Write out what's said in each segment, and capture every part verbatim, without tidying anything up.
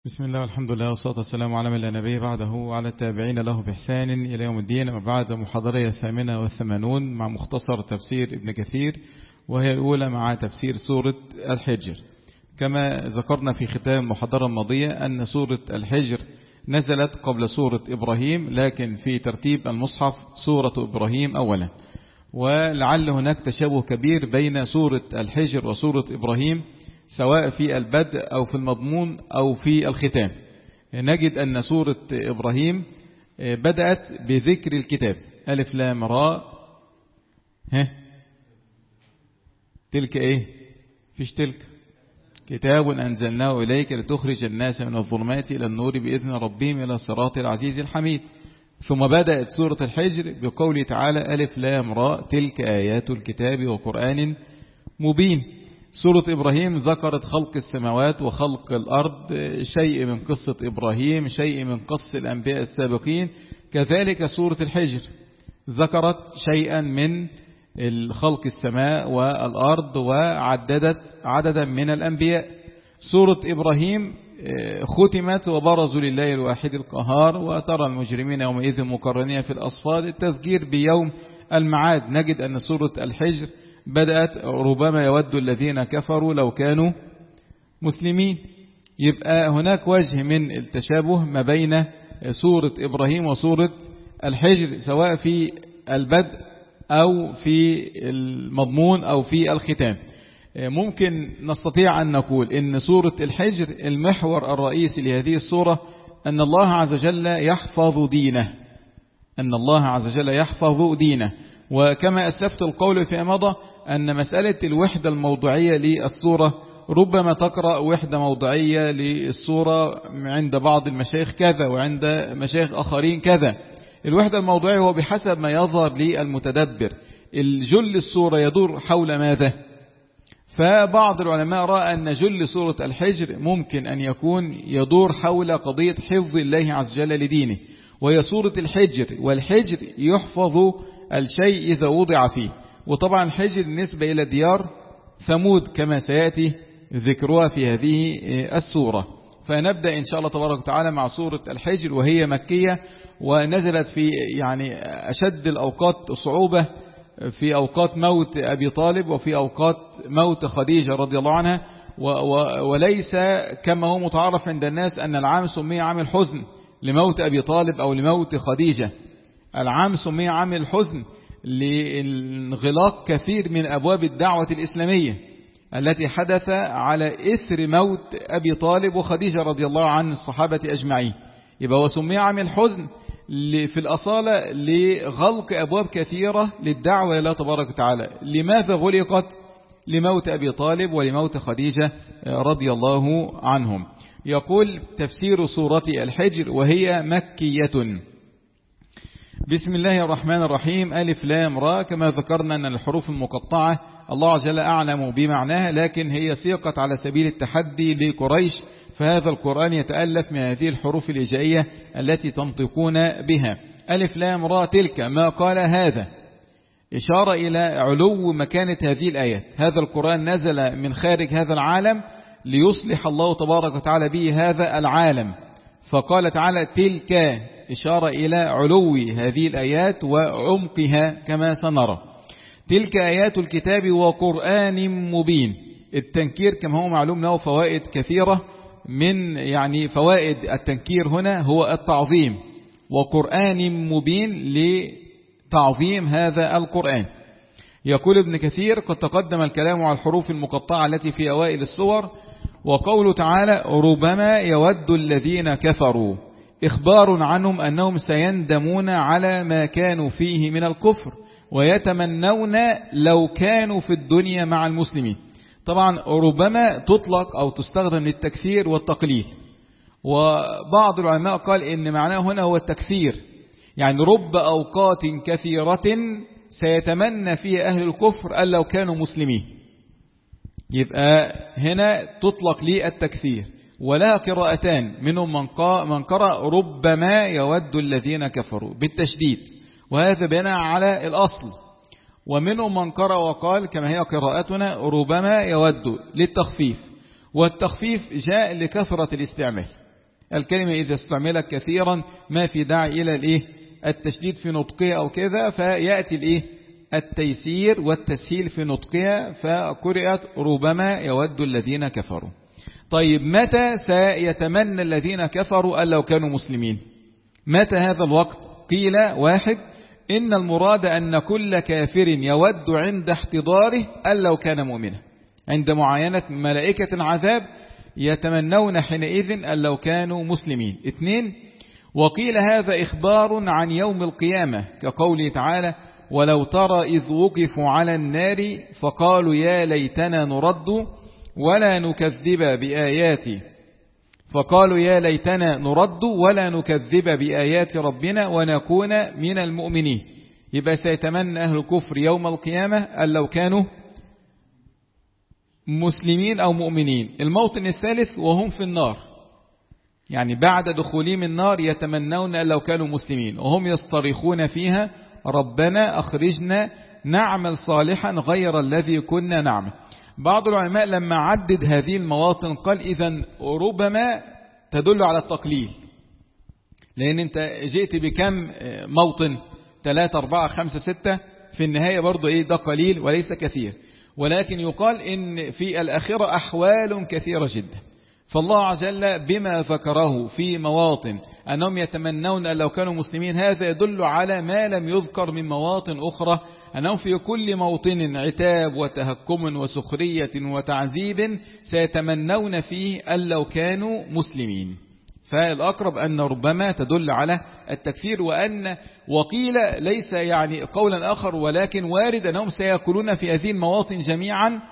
بسم الله والحمد لله والصلاة والسلام على من لا نبي بعده وعلى التابعين له بإحسان إلى يوم الدين. وبعد محاضرة الثامنة والثمانون مع مختصر تفسير ابن كثير، وهي الأولى مع تفسير سورة الحجر. كما ذكرنا في ختام المحاضرة الماضية أن سورة الحجر نزلت قبل سورة إبراهيم، لكن في ترتيب المصحف سورة إبراهيم أولا، ولعل هناك تشابه كبير بين سورة الحجر وسورة إبراهيم سواء في البدء أو في المضمون أو في الختام. نجد أن سورة إبراهيم بدأت بذكر الكتاب، ألف لام راء. ها تلك إيه؟ فيش تلك. كتاب أنزلناه إليك لتخرج الناس من الظلمات إلى النور بإذن ربهم إلى الصراط العزيز الحميد. ثم بدأت سورة الحجر بقوله تعالى ألف لام راء تلك آيات الكتاب وقرآن مبين. سورة إبراهيم ذكرت خلق السماوات وخلق الأرض، شيء من قصة إبراهيم، شيء من قصة الأنبياء السابقين. كذلك سورة الحجر ذكرت شيئا من خلق السماء والأرض وعددت عددا من الأنبياء. سورة إبراهيم ختمت وبرزوا لله الواحد القهار وترى المجرمين يومئذ مقرنين في الأصفاد التسجير بيوم المعاد. نجد أن سورة الحجر بدأت ربما يود الذين كفروا لو كانوا مسلمين. يبقى هناك وجه من التشابه ما بين سورة إبراهيم وسورة الحجر سواء في البدء أو في المضمون أو في الختام. ممكن نستطيع أن نقول إن سورة الحجر المحور الرئيسي لهذه السورة أن الله عز وجل يحفظ دينه، أن الله عز وجل يحفظ دينه. وكما أسلفت القول في مضى أن مسألة الوحدة الموضوعية للسورة ربما تقرأ وحدة موضوعية للسورة عند بعض المشايخ كذا وعند مشايخ آخرين كذا. الوحدة الموضوعية هو بحسب ما يظهر للمتدبر. الجل السورة يدور حول ماذا؟ فبعض العلماء رأى أن جل سورة الحجر ممكن أن يكون يدور حول قضية حفظ الله عز وجل لدينه، وهي سورة الحجر. والحجر يحفظ الشيء إذا وضع فيه، وطبعا الحجر بالنسبة إلى ديار ثمود كما سيأتي ذكرها في هذه السورة. فنبدأ إن شاء الله تبارك وتعالى مع سورة الحجر، وهي مكية ونزلت في يعني أشد الأوقات صعوبة، في أوقات موت أبي طالب وفي أوقات موت خديجة رضي الله عنها. وليس كما هو متعارف عند الناس أن العام سمي عام الحزن لموت أبي طالب أو لموت خديجة. العام سمي عام الحزن لانغلاق كثير من أبواب الدعوة الإسلامية التي حدث على إثر موت أبي طالب وخديجة رضي الله عن الصحابة أجمعين. يبقى هو سمي عام الحزن في الأصالة لغلق أبواب كثيرة للدعوة إلى تبارك وتعالى. لماذا غلقت؟ لموت أبي طالب ولموت خديجة رضي الله عنهم. يقول تفسير سورة الحجر وهي مكية. بسم الله الرحمن الرحيم. ألف لام راء. كما ذكرنا أن الحروف المقطعة الله عز وجل أعلم بمعناها، لكن هي سيقت على سبيل التحدي لقريش، فهذا القرآن يتألف من هذه الحروف الهجائية التي تنطقون بها. ألف لام راء تلك ما قال هذا، إشارة إلى علو مكانة هذه الآيات. هذا القرآن نزل من خارج هذا العالم ليصلح الله تبارك وتعالى به هذا العالم، فقال تعالى تلك، إشارة إلى علو هذه الآيات وعمقها كما سنرى. تلك آيات الكتاب وقرآن مبين. التنكير كما هو معلوم له فوائد كثيرة، من يعني فوائد التنكير هنا هو التعظيم، وقرآن مبين لتعظيم هذا القرآن. يقول ابن كثير قد تقدم الكلام على الحروف المقطعة التي في أوائل السور. وقوله تعالى ربما يود الذين كفروا، إخبار عنهم أنهم سيندمون على ما كانوا فيه من الكفر ويتمنون لو كانوا في الدنيا مع المسلمين. طبعا ربما تطلق أو تستخدم للتكثير والتقليل، وبعض العلماء قال إن معناه هنا هو التكثير، يعني رب أوقات كثيرة سيتمنى فيها أهل الكفر أن لو كانوا مسلمين. يبقى هنا تطلق للتكثير، ولها قراءتان، منهم من قرأ ربما يود الذين كفروا بالتشديد، وهذا بناء على الأصل. ومنهم من قرأ وقال كما هي قراءتنا ربما يود للتخفيف، والتخفيف جاء لكثرة الاستعمال. الكلمة إذا استعملت كثيرا ما في داعي إلى الإيه التشديد في نطقها أو كذا، فيأتي الإيه التيسير والتسهيل في نطقها، فقرأت ربما يود الذين كفروا. طيب متى سيتمنى الذين كفروا أن لو كانوا مسلمين؟ متى هذا الوقت؟ قيل واحد، إن المراد أن كل كافر يود عند احتضاره أن لو كان مؤمنا، عند معاينة ملائكة عذاب يتمنون حينئذ أن لو كانوا مسلمين. اثنين، وقيل هذا إخبار عن يوم القيامة كقوله تعالى ولو ترى إذ وقفوا على النار فقالوا يا ليتنا نرد ولا نكذب بآيات فقالوا يا ليتنا نرد ولا نكذب بآيات ربنا ونكون من المؤمنين. يبقى سيتمنى أهل الكفر يوم القيامة أن لو كانوا مسلمين أو مؤمنين. الموطن الثالث وهم في النار، يعني بعد دخولهم النار يتمنون أن لو كانوا مسلمين وهم يصطرخون فيها ربنا أخرجنا نعمل صالحا غير الذي كنا نعمل. بعض العلماء لما عدد هذه المواطن قال إذن ربما تدل على التقليل، لأن أنت جئت بكم موطن؟ ثلاثة أربعة خمسة ستة، في النهاية برضو إيه ده قليل وليس كثير، ولكن يقال إن في الآخرة أحوال كثيرة جدا. فالله عز وجل بما ذكره في مواطن أنهم يتمنون أن لو كانوا مسلمين، هذا يدل على ما لم يذكر من مواطن أخرى، أنهم في كل موطن عتاب وتهكم وسخرية وتعذيب سيتمنون فيه أن لو كانوا مسلمين. فالأقرب أن ربما تدل على التكفير، وأن وقيل ليس يعني قولا آخر، ولكن وارد أنهم سيأكلون في هذه المواطن جميعا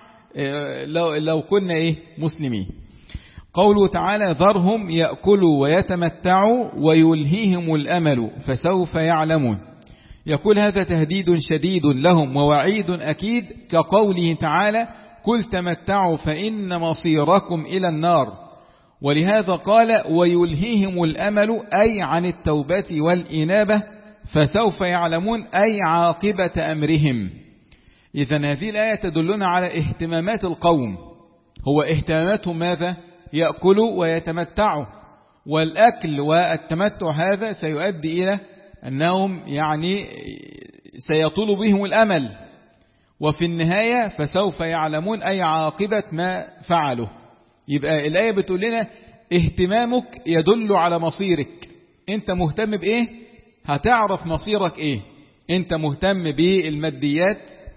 لو كنا إيه مسلمين. قوله تعالى ذرهم يأكلوا ويتمتعوا ويلهيهم الأمل فسوف يعلمون. يقول هذا تهديد شديد لهم ووعيد أكيد، كقوله تعالى قل تمتعوا فإن مصيركم إلى النار. ولهذا قال ويلهيهم الأمل أي عن التوبة والإنابة، فسوف يعلمون أي عاقبة أمرهم. إذن هذه الآية تدلنا على اهتمامات القوم. هو اهتماماتهم ماذا؟ يأكلوا ويتمتعوا، والأكل والتمتع هذا سيؤدي إلى أنهم يعني سيطول بهم الأمل، وفي النهاية فسوف يعلمون أي عاقبة ما فعلوا. يبقى الآية بتقول لنا اهتمامك يدل على مصيرك. انت مهتم بإيه؟ هتعرف مصيرك إيه. انت مهتم بالماديات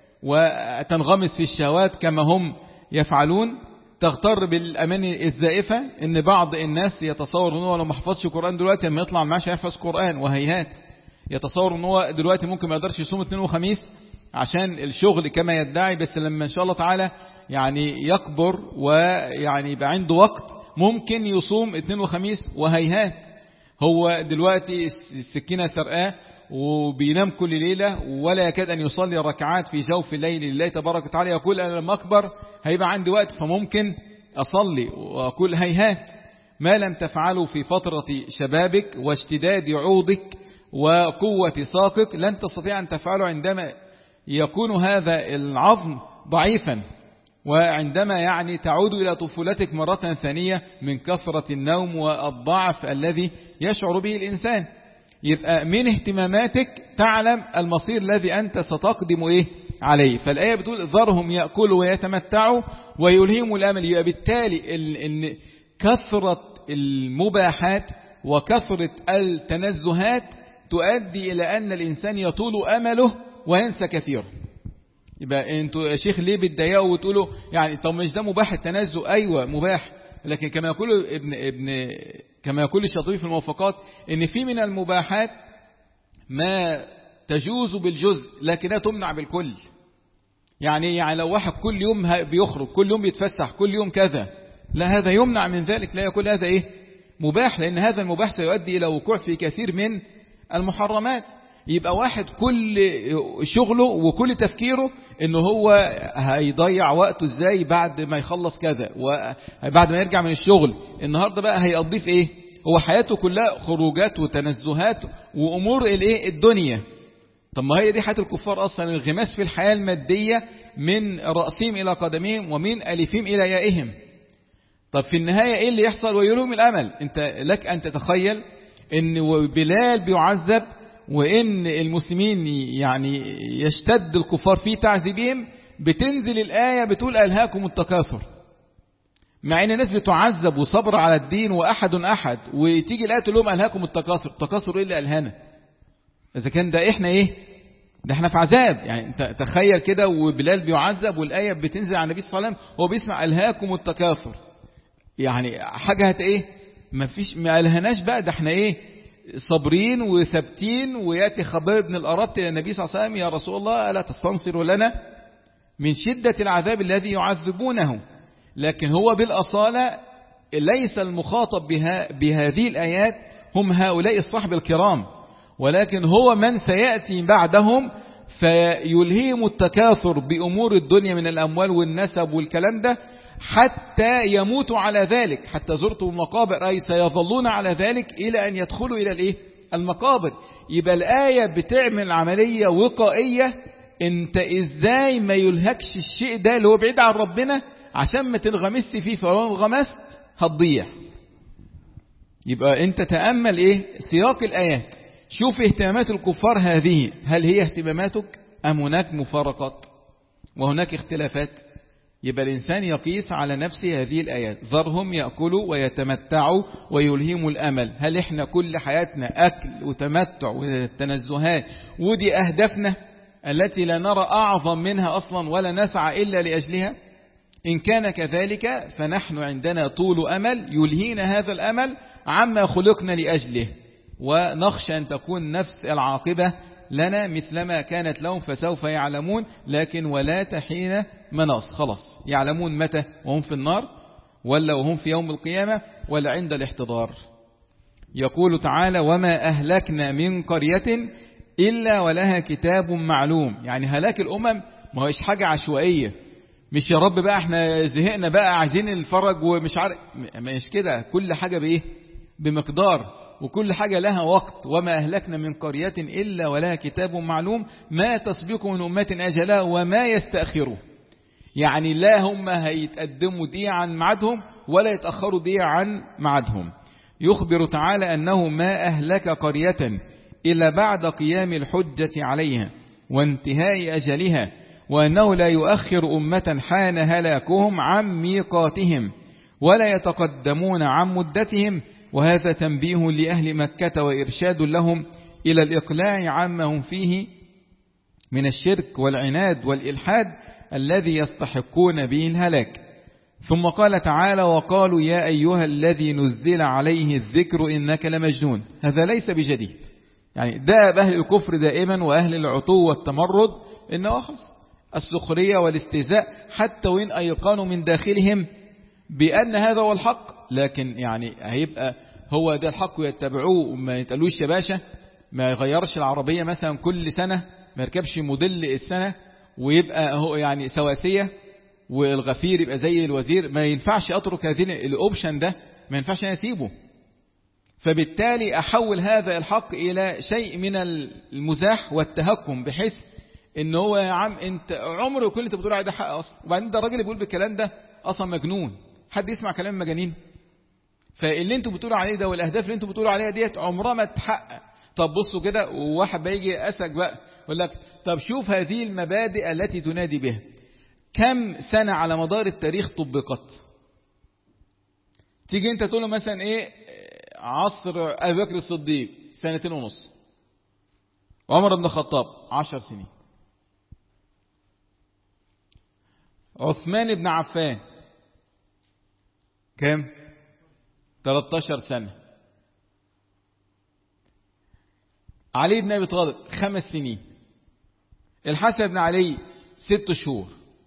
وتنغمس في الشهوات كما هم يفعلون، تغتر بالأماني الزائفة، ان بعض الناس يتصور انه لو ما حفظش قرآن دلوقتي لما يطلع معاش يحفظ قرآن، وهيهات. يتصور انه دلوقتي ممكن ما يقدرش يصوم اثنين وخميس عشان الشغل كما يدعي، بس لما ان شاء الله تعالى يعني يكبر ويعني يبقى عنده وقت ممكن يصوم اثنين وخميس، وهيهات. هو دلوقتي السكينة سرقاه وبينام كل ليلة ولا يكاد أن يصلي ركعات في جوف الليل لله تبارك وتعالى. يقول أنا لما أكبر هيبقى عندي وقت فممكن أصلي، وأقول هيهات. ما لم تفعله في فترة شبابك واشتداد عوضك وقوة ساقك لن تستطيع أن تفعله عندما يكون هذا العظم ضعيفا، وعندما يعني تعود إلى طفولتك مرة ثانية من كثرة النوم والضعف الذي يشعر به الإنسان. يبقى من اهتماماتك تعلم المصير الذي أنت ستقدم إيه عليه. فالآية بتقول ذرهم يأكلوا ويتمتعوا ويلهيهم الأمل. يبقى بالتالي إن كثرة المباحات وكثرة التنزهات تؤدي إلى أن الإنسان يطول أمله وينسى كثيرا. يبقى انتوا يا شيخ ليه بتضايقوا وتقولوا يعني طب مش ده مباح التنزه؟ ايوه مباح، لكن كما يقول ابن ابن كما يقول الشاطبي في الموافقات ان في من المباحات ما تجوز بالجزء لكنها تمنع بالكل. يعني يعني لو واحد كل يوم بيخرج، كل يوم بيتفسح، كل يوم كذا، لا هذا يمنع من ذلك، لا يقول هذا ايه مباح، لان هذا المباح سيؤدي الى وقوع في كثير من المحرمات. يبقى واحد كل شغله وكل تفكيره انه هو هيضيع وقته ازاي بعد ما يخلص كذا، وبعد ما يرجع من الشغل النهاردة بقى هيقضيه في ايه. هو حياته كلها خروجات وتنزهات وامور الايه الدنيا. طب ما هي دي حياة الكفار اصلا، الانغماس في الحياة المادية من رأسهم الى قدمهم ومن الفهم الى يائهم. طب في النهاية ايه اللي يحصل؟ ويلوم الامل. انت لك ان تتخيل ان بلال بيعذب وان المسلمين يعني يشتد الكفار في تعذيبهم، بتنزل الآية بتقول ألهاكم التكاثر، مع ان الناس بتعذب وصبر على الدين واحد احد، وتيجي الآية تقول لهم ألهاكم التكاثر. التكاثر ايه اللي ألهانا؟ اذا كان ده احنا ايه؟ ده احنا في عذاب. يعني انت تخيل كده وبلال بيعذب والآية بتنزل على النبي صلى الله عليه وسلم هو بيسمع ألهاكم التكاثر، يعني حاجة هت ايه؟ ما فيش، ما ألهناش بقى، ده احنا ايه؟ صابرين وثابتين. ويأتي خباب بن الأرط إلى النبي صلى الله عليه وسلم: يا رسول الله ألا تستنصر لنا من شدة العذاب الذي يعذبونه؟ لكن هو بالأصالة ليس المخاطب بها بهذه الآيات هم هؤلاء الصحب الكرام، ولكن هو من سيأتي بعدهم فيلهيهم التكاثر بأمور الدنيا من الأموال والنسب والكلام ده حتى يموتوا على ذلك، حتى زرتوا المقابر، أي سيظلون على ذلك إلى أن يدخلوا إلى الإيه؟ المقابر. يبقى الآية بتعمل عملية وقائية، انت ازاي ما يلهكش الشيء ده اللي هو بعيد عن ربنا عشان ما تنغمس فيه، فلو انغمست هتضيع. يبقى انت تأمل ايه سياق الآيات، شوف اهتمامات الكفار هذه، هل هي اهتماماتك ام هناك مفارقات وهناك اختلافات؟ يبقى الإنسان يقيس على نفسه هذه الآيات. ذرهم يأكلوا ويتمتعوا ويلهموا الأمل. هل احنا كل حياتنا أكل وتمتع وتنزهات ودي أهدافنا التي لا نرى أعظم منها أصلا ولا نسعى إلا لأجلها؟ إن كان كذلك فنحن عندنا طول أمل يلهينا هذا الأمل عما خلقنا لأجله، ونخشى أن تكون نفس العاقبة لنا مثلما كانت لهم فسوف يعلمون. لكن ولا تحين مناص، خلاص يعلمون متى، وهم في النار ولا وهم في يوم القيامة ولا عند الاحتضار. يقول تعالى: وما أهلكنا من قرية إلا ولها كتاب معلوم. يعني هلاك الأمم ما هوش حاجة عشوائية، مش يا رب بقى احنا زهقنا بقى عايزين الفرج ومش عارف، مش كده. كل حاجة بإيه؟ بمقدار، وكل حاجة لها وقت. وما أهلكنا من قرية إلا ولها كتاب معلوم ما تسبق من أمة أجلها وما يستأخروا. يعني لا هم هيتقدموا دي عن معادهم ولا يتأخروا دي عن معادهم. يخبر تعالى أنه ما أهلك قرية إلا بعد قيام الحجة عليها وانتهاء أجلها، وأنه لا يؤخر أمة حان هلاكهم عن ميقاتهم ولا يتقدمون عن مدتهم. وهذا تنبيه لأهل مكة وإرشاد لهم إلى الإقلاع عما هم فيه من الشرك والعناد والإلحاد الذي يستحقون به الهلاك. ثم قال تعالى: وقالوا يا أيها الذي نزل عليه الذكر إنك لمجنون. هذا ليس بجديد، يعني ده بأهل الكفر دائما وأهل العتو والتمرد، إنه خلص السخرية والاستهزاء حتى وإن أيقانوا من داخلهم بأن هذا هو الحق. لكن يعني هيبقى هو ده الحق ويتبعوه وما يتقالوش يا باشا، ما يغيرش العربية مثلا كل سنة، ما يركبش موديل السنة، ويبقى هو يعني سواسية، والغفير يبقى زي الوزير. ما ينفعش أترك هذه الأوبشن ده، ما ينفعش أن يسيبه. فبالتالي أحول هذا الحق إلى شيء من المزاح والتهكم، بحيث إن هو يا عم أنت عمره كل أنت بتقول عليه ده حق أصلا، وبعدين ده الراجل بيقول بالكلام ده أصلا مجنون. حد يسمع كلام مجانين؟ فاللي انتوا بتقولوا عليه ده والأهداف اللي انتوا بتقولوا عليها ديت عمرها ما تتحقق. طب بصوا كده، وواحد بيجي أسك بقى يقول لك طب شوف هذه المبادئ التي تنادي بها كم سنة على مدار التاريخ طبقت. تيجي انت تقول له مثلا ايه، عصر أبي بكر الصديق سنتين ونص، وعمر بن الخطاب عشر سنين، عثمان بن عفان كم؟ ثلاثة عشر سنة، علي بن أبي طالب خمس سنين، الحسن بن علي ست شهور،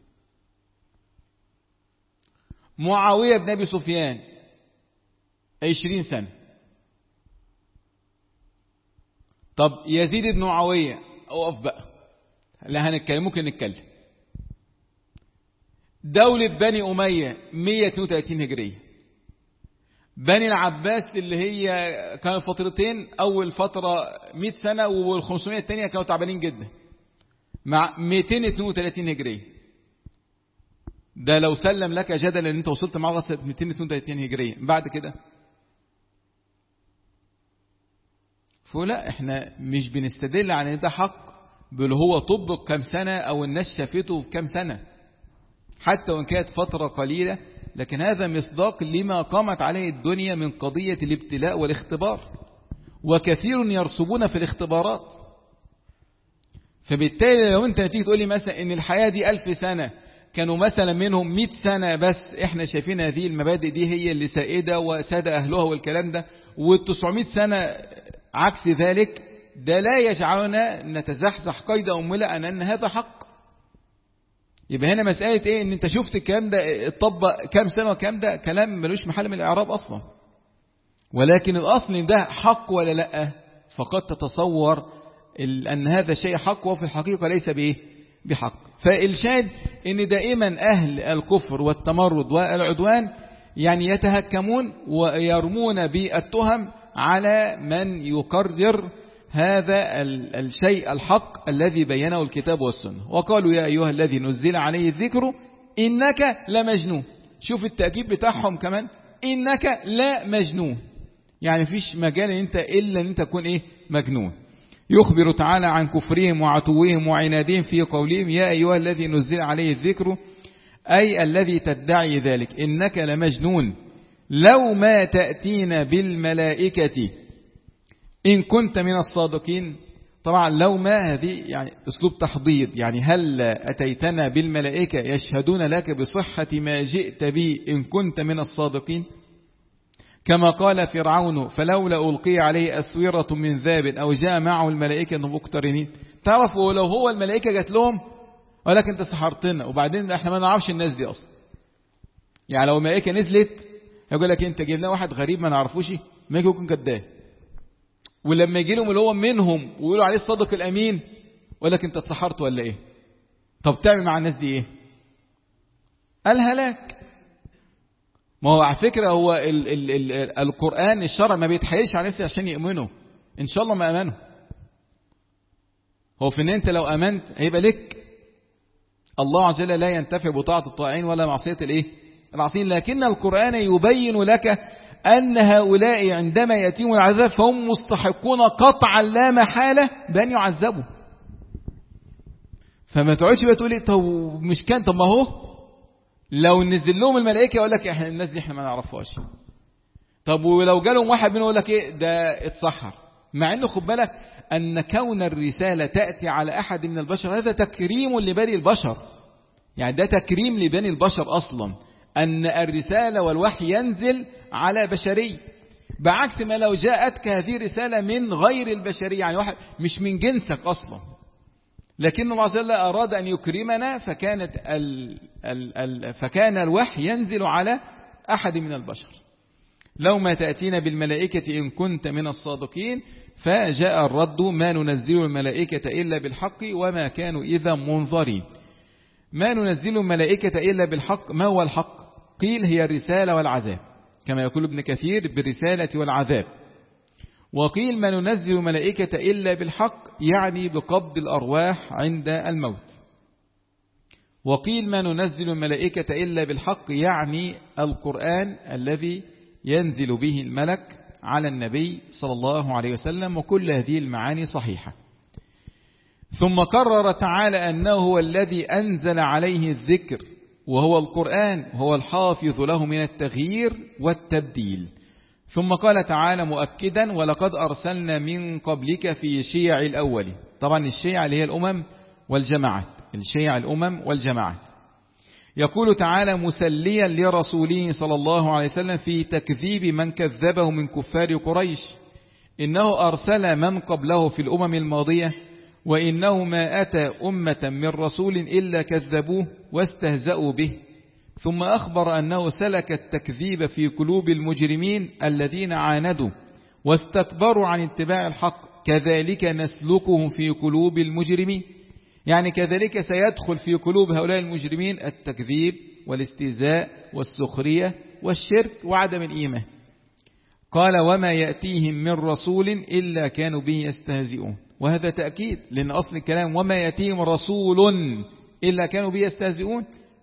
معاوية بن أبي سفيان عشرين سنة. طب يزيد بن معاوية أوقف بقى، لا هنتكلم، ممكن نتكلم. دولة بني أمية مئة واثنين وثلاثين هجرية. بني العباس اللي هي كانوا فترتين، أول فترة مئة سنة والخمسمائة الثانية كانوا تعبانين جدا، مع مئتين واثنين وثلاثين هجرية. ده لو سلم لك جدلا ان انت وصلت معه لغايه مئتين واثنين وثلاثين هجريه، بعد كده فلا احنا مش بنستدل على ان ده حق بل هو طبق كم سنه او الناس شافته في كم سنه، حتى وان كانت فتره قليله، لكن هذا مصداق لما قامت عليه الدنيا من قضيه الابتلاء والاختبار، وكثير يرسبون في الاختبارات. فبالتالي لو انت تيجي تقول لي مثلا ان الحياه دي ألف سنه، كانوا مثلا منهم مئة سنة بس احنا شايفين هذه المبادئ دي هي اللي سائدة وساد أهلها والكلام ده، والتسعمائة سنة عكس ذلك، ده لا يجعلنا نتزحزح قيد أملا أن هذا حق. يبقى هنا مسألة ايه ان انت شفت الكلام ده اتطبق كام سنة وكام، ده كلام ملوش محل من الإعراب أصلا. ولكن الأصل ده حق ولا لا، فقد تتصور أن هذا شيء حق وفي الحقيقة ليس بإيه بحق. فالشاهد ان دائما اهل الكفر والتمرد والعدوان يعني يتهكمون ويرمون بالتهم على من يقرر هذا الشيء الحق الذي بينه الكتاب والسنة. وقالوا يا ايها الذي نزل عليه الذكر انك لمجنون. شوف التأكيد بتاعهم كمان، انك لا مجنون، يعني فيش مجال ان انت الا ان انت تكون ايه مجنون. يخبر تعالى عن كفرهم وعتوهم وعنادهم في قولهم يا أيها الذي نزل عليه الذكر، أي الذي تدعي ذلك، إنك لمجنون لو ما تأتينا بالملائكة إن كنت من الصادقين. طبعا لو ما هذه يعني أسلوب تحضيض، يعني هل أتيتنا بالملائكة يشهدون لك بصحة ما جئت به إن كنت من الصادقين. كما قال فرعون فلولا ألقي عليه أسورة من ذهب أو جاء معه الملائكة مقترنين. تعرفوا لو هو الملائكة جات لهم قال لك أنت سحرتنا، وبعدين احنا ما نعرفش الناس دي أصلا. يعني لو الملائكة نزلت يقول لك أنت جبنا واحد غريب ما نعرفوش، ما يكون كذاب. ولما يجي لهم اللي هو منهم ويقولوا عليه الصادق الأمين يقول لك أنت اتسحرت ولا إيه. طب تعمل مع الناس دي إيه؟ الهلاك. ما هو على فكرة هو ال ال ال القرآن الشرع ما بيتحيلش على الناس عشان يؤمنوا، إن شاء الله ما أمنوا. هو في إن أنت لو أمنت هيبقى لك. الله عز وجل لا ينتفع بطاعة الطائعين ولا معصية الإيه العاصين، لكن القرآن يبين لك أن هؤلاء عندما يأتيهم العذاب فهم مستحقون قطعا لا محالة بأن يعذبوا. فما تقعدش بقى تقول لي طب مش كان، طب ما هو لو نزل لهم الملائكة يقول لك احنا الناس دي احنا ما نعرفهاش. طب ولو جالهم واحد منهم يقول لك ايه ده اتسحر، مع انه خد بالك ان كون الرسالة تأتي على احد من البشر هذا تكريم لبني البشر. يعني ده تكريم لبني البشر اصلا، ان الرسالة والوحي ينزل على بشري، بعكس ما لو جاءتك هذه رسالة من غير البشرية، يعني واحد مش من جنسك اصلا. لكن الله عز وجل أراد أن يكرمنا فكانت ال ال ال فكان الوحي ينزل على أحد من البشر. لو ما تأتينا بالملائكة إن كنت من الصادقين، فجاء الرد ما ننزل الملائكة إلا بالحق وما كانوا إذا منظرين. ما ننزل الملائكة إلا بالحق، ما هو الحق؟ قيل هي الرسالة والعذاب، كما يقول ابن كثير بالرسالة والعذاب. وقيل ما ننزل الملائكة إلا بالحق يعني بقبض الأرواح عند الموت. وقيل ما ننزل الملائكة إلا بالحق يعني القرآن الذي ينزل به الملك على النبي صلى الله عليه وسلم، وكل هذه المعاني صحيحة. ثم قرر تعالى أنه هو الذي أنزل عليه الذكر وهو القرآن، هو الحافظ له من التغيير والتبديل. ثم قال تعالى مؤكدا ولقد أرسلنا من قبلك في شيع الأول. طبعا الشيع اللي هي الأمم والجماعات، الشيع الأمم والجماعات. يقول تعالى مسليا لرسوله صلى الله عليه وسلم في تكذيب من كذبه من كفار قريش، إنه أرسل من قبله في الأمم الماضية، وإنه ما أتى أمة من رسول إلا كذبوه واستهزأوا به. ثم أخبر أنه سلك التكذيب في قلوب المجرمين الذين عاندوا واستكبروا عن اتباع الحق، كذلك نسلكهم في قلوب المجرمين. يعني كذلك سيدخل في قلوب هؤلاء المجرمين التكذيب والاستهزاء والسخرية والشرك وعدم الإيمان. قال وما يأتيهم من رسول إلا كانوا به يستهزئون، وهذا تأكيد لأن أصل الكلام وما يأتيهم رسول إلا كانوا به يستهزئون،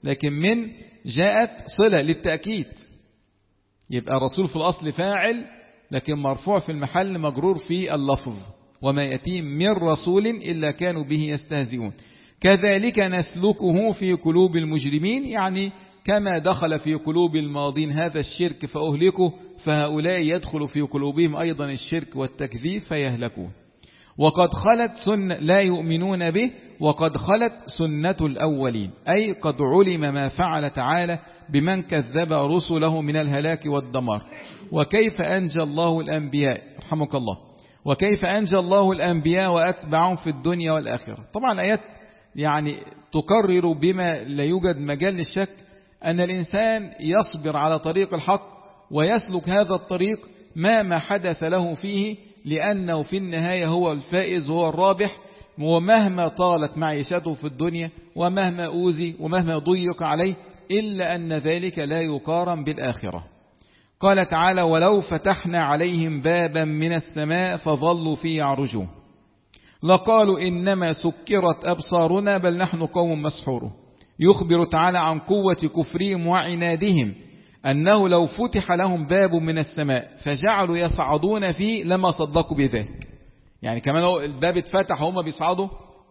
لكن من جاءت صلة للتأكيد، يبقى رسول في الأصل فاعل لكن مرفوع في المحل مجرور في اللفظ، وما يأتيهم من رسول إلا كانوا به يستهزئون. كذلك نسلكه في قلوب المجرمين، يعني كما دخل في قلوب الماضين هذا الشرك فأهلكه، فهؤلاء يدخل في قلوبهم أيضا الشرك والتكذيب فيهلكون. وقد خلت سنة لا يؤمنون به، وقد خلت سنة الأولين، أي قد علم ما فعل تعالى بمن كذب رسله من الهلاك والدمار. وكيف أنجى الله الأنبياء رحمك الله وكيف أنجى الله الأنبياء وأتبعهم في الدنيا والآخرة. طبعا الآيات يعني تقرر بما لا يوجد مجال للشك أن الإنسان يصبر على طريق الحق ويسلك هذا الطريق ما حدث له فيه، لأنه في النهاية هو الفائز وهو الرابح، ومهما طالت معيشته في الدنيا ومهما أوذي ومهما ضيق عليه، إلا أن ذلك لا يقارن بالآخرة. قال تعالى: ولو فتحنا عليهم بابا من السماء فظلوا فيه يعرجون لقالوا إنما سكرت أبصارنا بل نحن قوم مسحورون. يخبر تعالى عن قوة كفرهم وعنادهم، أنه لو فتح لهم باب من السماء فجعلوا يصعدون فيه لما صدقوا بذلك. يعني كمان الباب اتفتح وهم بيصعدوا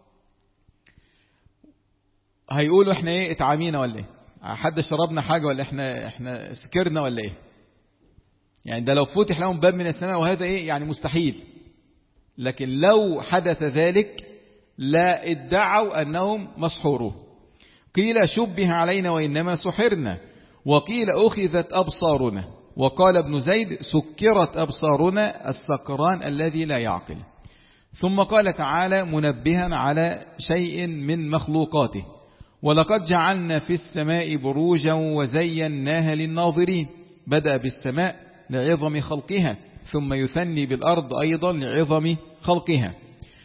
هيقولوا احنا ايه اتعامينا ولا ايه، حد شربنا حاجة ولا احنا احنا سكرنا ولا ايه. يعني ده لو فتح لهم باب من السماء، وهذا ايه يعني مستحيل. لكن لو حدث ذلك لا ادعوا أنهم مسحورون. قيل شبه علينا وإنما سحرنا، وقيل أخذت أبصارنا، وقال ابن زيد سكرت أبصارنا السكران الذي لا يعقل. ثم قال تعالى منبها على شيء من مخلوقاته: ولقد جعلنا في السماء بروجا وزيناها للناظرين. بدأ بالسماء لعظم خلقها، ثم يثني بالأرض أيضا لعظم خلقها.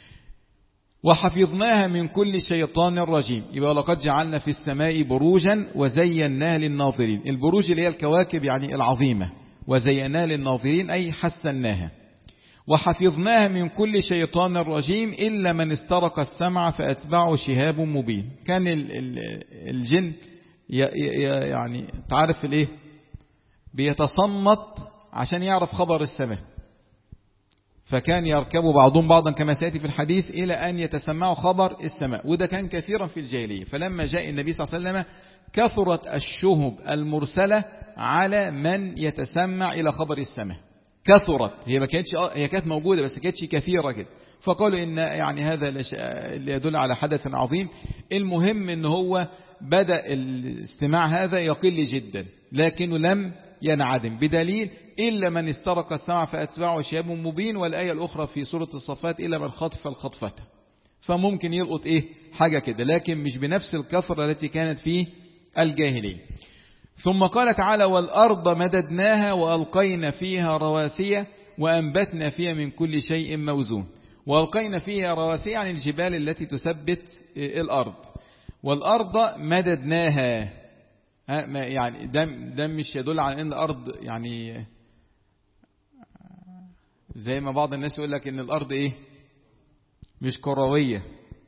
وحفظناها من كل شيطان رجيم. يبقى لقد جعلنا في السماء بروجا وزيناها للناظرين. البروج اللي هي الكواكب يعني العظيمة، وزيناها للناظرين أي حسناها. وحفظناها من كل شيطان رجيم إلا من استرق السمع فأتبعه شهاب مبين. كان الجن يعني تعرف الايه بيتصمت عشان يعرف خبر السماء، فكان يركب بعضهم بعضا كما سيأتي في الحديث إلى أن يتسمعوا خبر السماء، وده كان كثيرا في الجاهلية. فلما جاء النبي صلى الله عليه وسلم كثرت الشهب المرسلة على من يتسمع إلى خبر السماء، كثرت. هي ما كانتش هي كانت موجودة بس كانتش كثيرة كده. فقالوا إن يعني هذا اللي يدل على حدث عظيم. المهم إن هو بدأ الاستماع هذا يقل جدا، لكنه لم ينعدم، بدليل إلا من استرق السمع فأتبعه شهاب مبين. والآية الأخرى في سورة الصفات: إلا من خطف الخطفة. فممكن يلقط إيه حاجة كده، لكن مش بنفس الكثرة التي كانت في الجاهلية. ثم قال تعالى: والأرض مددناها وألقينا فيها رواسي وأنبتنا فيها من كل شيء موزون. وألقينا فيها رواسي يعني الجبال التي تثبت الأرض. والأرض مددناها، يعني ده, ده مش يدل على أن الأرض يعني زي ما بعض الناس يقول لك أن الأرض إيه مش كروية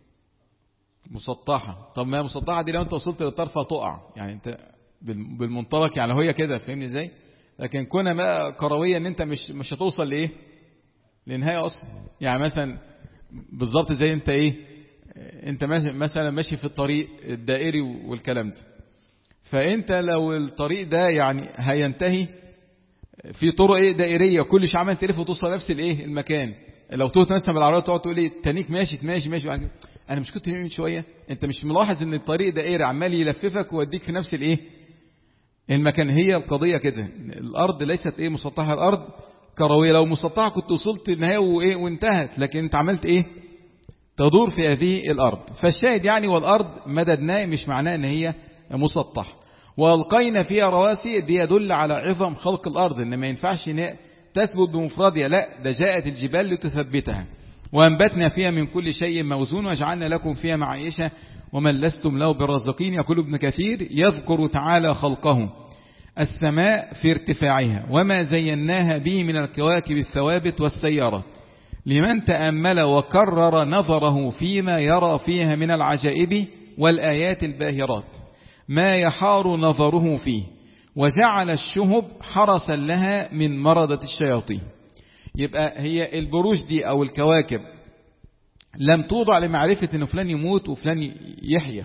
مسطحة. طب ما مسطحة دي لو أنت وصلت للطرفة تقع، يعني أنت بالمنطلق يعني هي كده، فهمني إزاي؟ لكن كنا بقى كروية أن أنت مش مش هتوصل لإيه لنهاية أصلا. يعني مثلا بالظبط زي أنت إيه أنت مثلا ماشي في الطريق الدائري والكلام ده، فأنت لو الطريق ده يعني هينتهي في طرق ايه دائرية كل شيء عمال تلف وتوصل نفس الايه المكان. لو توت مثلا بالعربية تقعد تقول ايه تانيك ماشي ماشي ماشي انا مش كنت من شوية، انت مش ملاحظ ان الطريق دائري عمال يلففك ويوديك في نفس الايه المكان. هي القضية كده، الارض ليست ايه مسطحة، الارض كروية. لو مسطحة كنت وصلت النهاية وايه وانتهت، لكن انت عملت ايه تدور في هذه الارض. فالشاهد يعني والارض مددناه مش معناه ان هي مسطح. والقينا فيها رواسي دي يدل على عظم خلق الأرض، إن ما ينفعش تثبت بمفردها، لا ده جاءت الجبال لتثبتها. وأنبتنا فيها من كل شيء موزون وجعلنا لكم فيها معيشة ومن لستم له برزقين. يقول ابن كثير يذكر تعالى خلقه السماء في ارتفاعها وما زيناها به من الكواكب الثوابت والسيارات، لمن تأمل وكرر نظره فيما يرى فيها من العجائب والآيات الباهرات، ما يحار نظره فيه، وجعل الشهب حرسا لها من مردة الشياطين. يبقى هي البروج دي أو الكواكب لم توضع لمعرفة أن فلان يموت وفلان يحيى،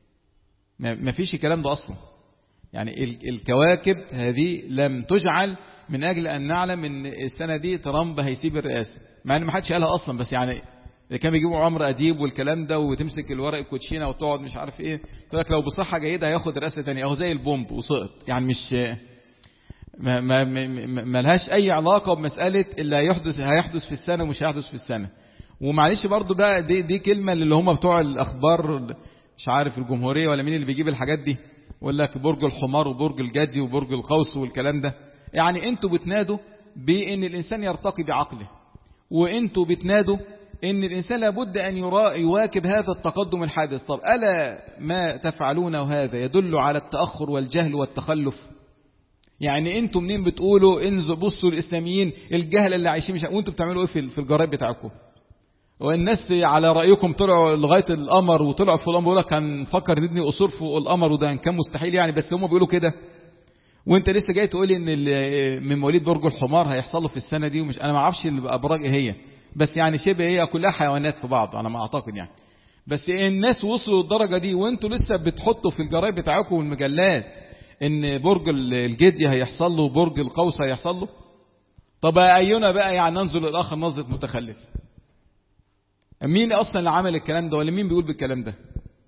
ما فيش الكلام ده أصلا. يعني الكواكب هذه لم تجعل من أجل أن نعلم أن السنة دي ترامب هيسيب الرئاسة، مع أن ما حدش قالها أصلا، بس يعني كان بيجيبوا عمر أديب والكلام ده، وتمسك الورق الكوتشينة وتقعد مش عارف إيه، تقول لك لو بصحة جيدة هياخد رئاسة تانية، أو زي البومب وسقط. يعني مش ما, ما, ما, ما لهاش أي علاقة بمسألة اللي هيحدث هيحدث في السنة ومش هيحدث في السنة. ومعلش برضو بقى دي, دي كلمة اللي هم بتوع الأخبار، مش عارف الجمهورية ولا مين اللي بيجيب الحاجات دي، يقول لك برج الحمار وبرج الجدي وبرج القوس والكلام ده. يعني انتوا بتنادوا بأن الإنسان يرتقي بعقله، وانتوا بتنادوا ان الإنسان لابد أن يواكب هذا التقدم الحادث. طب ألا ما تفعلونه هذا يدل على التأخر والجهل والتخلف؟ يعني انتوا منين بتقولوا انزوا بصوا الإسلاميين الجهل اللي عايشين، مش وانتوا بتعملوا ايه في الجرايد بتاعكم؟ والناس على رأيكم طلعوا لغاية القمر، وطلعوا في القمر بيقول لك هنفكر نبني قصور فوق القمر، وده كان مستحيل يعني، بس هم بيقولوا كده. وانت لسه جاي تقولي ان من مواليد برج الحمار هيحصل له في السنة دي، ومش انا ما اعرفش الابراج ايه هي، بس يعني شبه هي كلها حيوانات في بعض على ما اعتقد يعني. بس الناس وصلوا للدرجة دي وانتوا لسه بتحطوا في الجرايد بتاعكم والمجلات ان برج الجدي هيحصل له وبرج القوس هيحصل له. طب اينا بقى يعني ننظر للاخر نظرة متخلف؟ مين اصلا اللي عمل الكلام ده، ولا مين بيقول بالكلام ده؟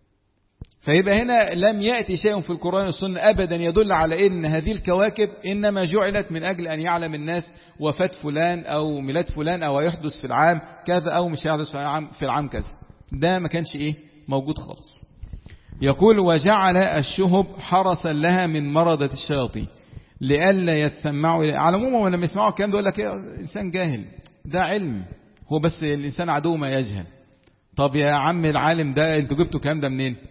فيبقى هنا لم يأتي شيء في القرآن والسنة أبدا يدل على ان هذه الكواكب انما جعلت من اجل ان يعلم الناس وفاة فلان او ميلاد فلان او يحدث في العام كذا او مش يحدث في العام, في العام كذا. ده ما كانش ايه موجود خالص. يقول وجعل الشهب حرسا لها من مردة الشياطين لئلا يسمعوا. على العموم لما يسمعوا الكلام ده يقول لك ايه انسان جاهل، ده علم، هو بس الانسان عدو ما يجهل. طب يا عم العالم ده انتوا جبتوا الكلام ده منين؟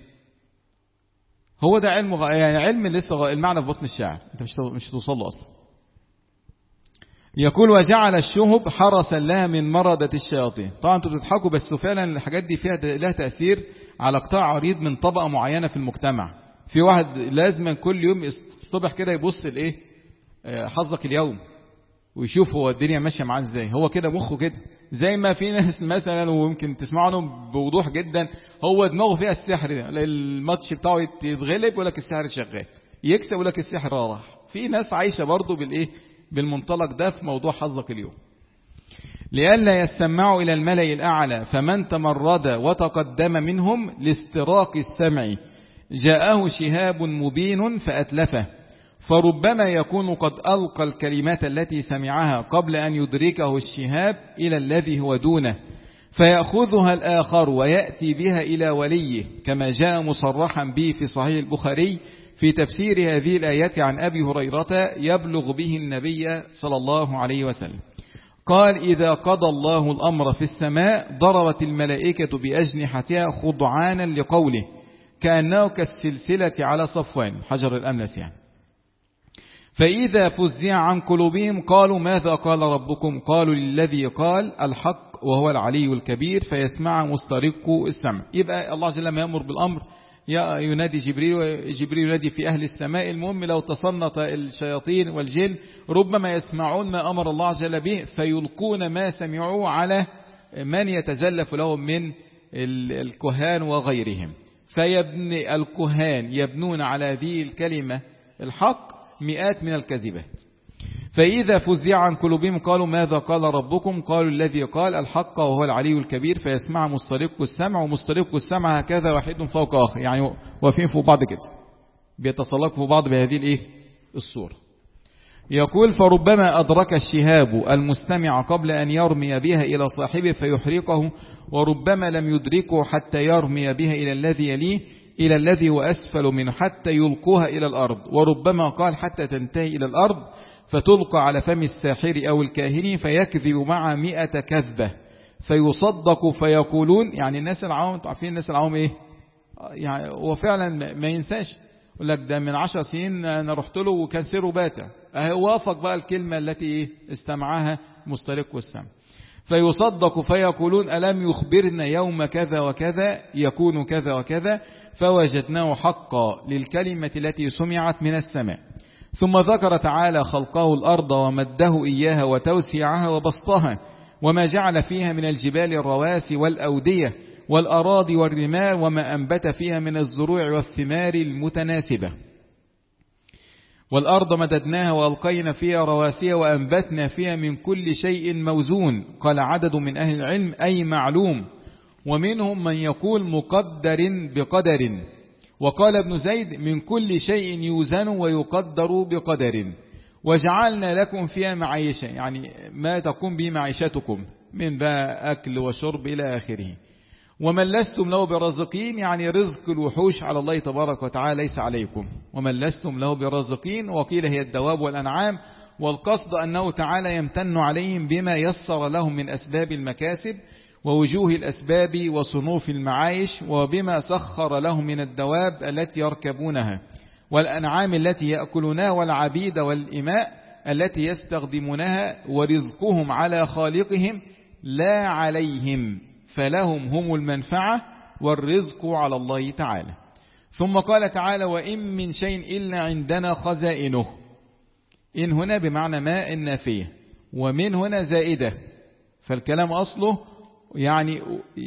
هو ده علم غ... يعني علم لسه المعنى في بطن الشاعر، انت مش مش توصل له اصلا. يقول وجعل الشهب حرسا لها من مردة الشياطين. طبعا انتوا بتضحكوا، بس فعلا الحاجات دي فيها لها تأثير على قطاع عريض من طبقة معينة في المجتمع. في واحد لازم كل يوم الصبح كده يبص لايه حظك اليوم ويشوف هو الدنيا ماشيه معاه ازاي، هو كده مخه كده. زي ما في ناس مثلا ويمكن تسمعوا عنهم بوضوح جدا هو دماغه فيها السحر ده، الماتش بتاعه يتغلب يقول لك السحر شغال، يكسب يقول لك السحر راح. في ناس عايشه برضه بالايه بالمنطلق ده في موضوع حظك اليوم. لئلا يستمعوا الى الملأ الاعلى فمن تمرد وتقدم منهم لاستراق السمع جاءه شهاب مبين فأتلفه، فربما يكون قد ألقى الكلمات التي سمعها قبل أن يدركه الشهاب إلى الذي هو دونه، فيأخذها الآخر ويأتي بها إلى وليه، كما جاء مصرحا به في صحيح البخاري في تفسير هذه الآيات عن أبي هريرة يبلغ به النبي صلى الله عليه وسلم قال إذا قضى الله الأمر في السماء ضربت الملائكة بأجنحتها خضعانا لقوله كأنه كالسلسلة على صفوان حجر الأملس يعني. فإذا فزع عن قلوبهم قالوا ماذا قال ربكم؟ قالوا للذي قال الحق وهو العلي الكبير فيسمع مسترق السمع. يبقى الله جل ما يأمر بالأمر ينادي جبريل وجبريل ينادي في أهل السماء. المهم لو تصنت الشياطين والجن ربما يسمعون ما أمر الله جل به فيلقون ما سمعوا على من يتزلف لهم من الكهان وغيرهم، فيبني الكهان يبنون على هذه الكلمة الحق مئات من الكذبات. فإذا فزع عن قلوبهم قالوا ماذا قال ربكم؟ قالوا الذي قال الحق وهو العلي الكبير فيسمع مسترق السمع. ومسترق السمع هكذا واحد فوق آخر، يعني واقفين فوق بعض كده بيتسلقوا فوق بعض بهذه الايه الصورة. يقول فربما أدرك الشهاب المستمع قبل أن يرمي بها إلى صاحبه فيحرقه، وربما لم يدركه حتى يرمي بها إلى الذي يليه إلى الذي هو أسفل منه حتى يلقوها إلى الأرض، وربما قال حتى تنتهي إلى الأرض فتلقى على فم الساحر أو الكاهن فيكذب مع مئة كذبة فيصدق فيقولون. يعني الناس العوام عارفين الناس العوام إيه يعني، هو فعلا ما ينساش يقول لك ده من عشر سنين أنا رحت له وكان سره باتع، وافق بقى الكلمة التي استمعها مسترق السمع. فيصدق فيقولون ألم يخبرنا يوم كذا وكذا يكون كذا وكذا، فوجدناه حقا للكلمة التي سمعت من السماء. ثم ذكر تعالى خلقه الأرض ومده إياها وتوسيعها وبسطها، وما جعل فيها من الجبال الرواسي والأودية والأراضي والرمال، وما أنبت فيها من الزروع والثمار المتناسبة. والأرض مددناها وألقينا فيها رواسي وأنبتنا فيها من كل شيء موزون. قال عدد من أهل العلم أي معلوم، ومنهم من يقول مقدر بقدر. وقال ابن زيد من كل شيء يوزن ويقدر بقدر. وجعلنا لكم فيها معيشة، يعني ما تقوم به معيشتكم من بقى أكل وشرب إلى آخره. ومن لستم له برازقين، يعني رزق الوحوش على الله تبارك وتعالى ليس عليكم. ومن لستم له برازقين، وقيل هي الدواب والأنعام، والقصد أنه تعالى يمتن عليهم بما يسر لهم من أسباب المكاسب ووجوه الأسباب وصنوف المعايش، وبما سخر لهم من الدواب التي يركبونها والأنعام التي يأكلونها والعبيد والإماء التي يستخدمونها، ورزقهم على خالقهم لا عليهم، فلهم هم المنفعة والرزق على الله تعالى. ثم قال تعالى وإن من شيء إلا عندنا خزائنه. إن هنا بمعنى ما النافية، ومن هنا زائدة، فالكلام أصله يعني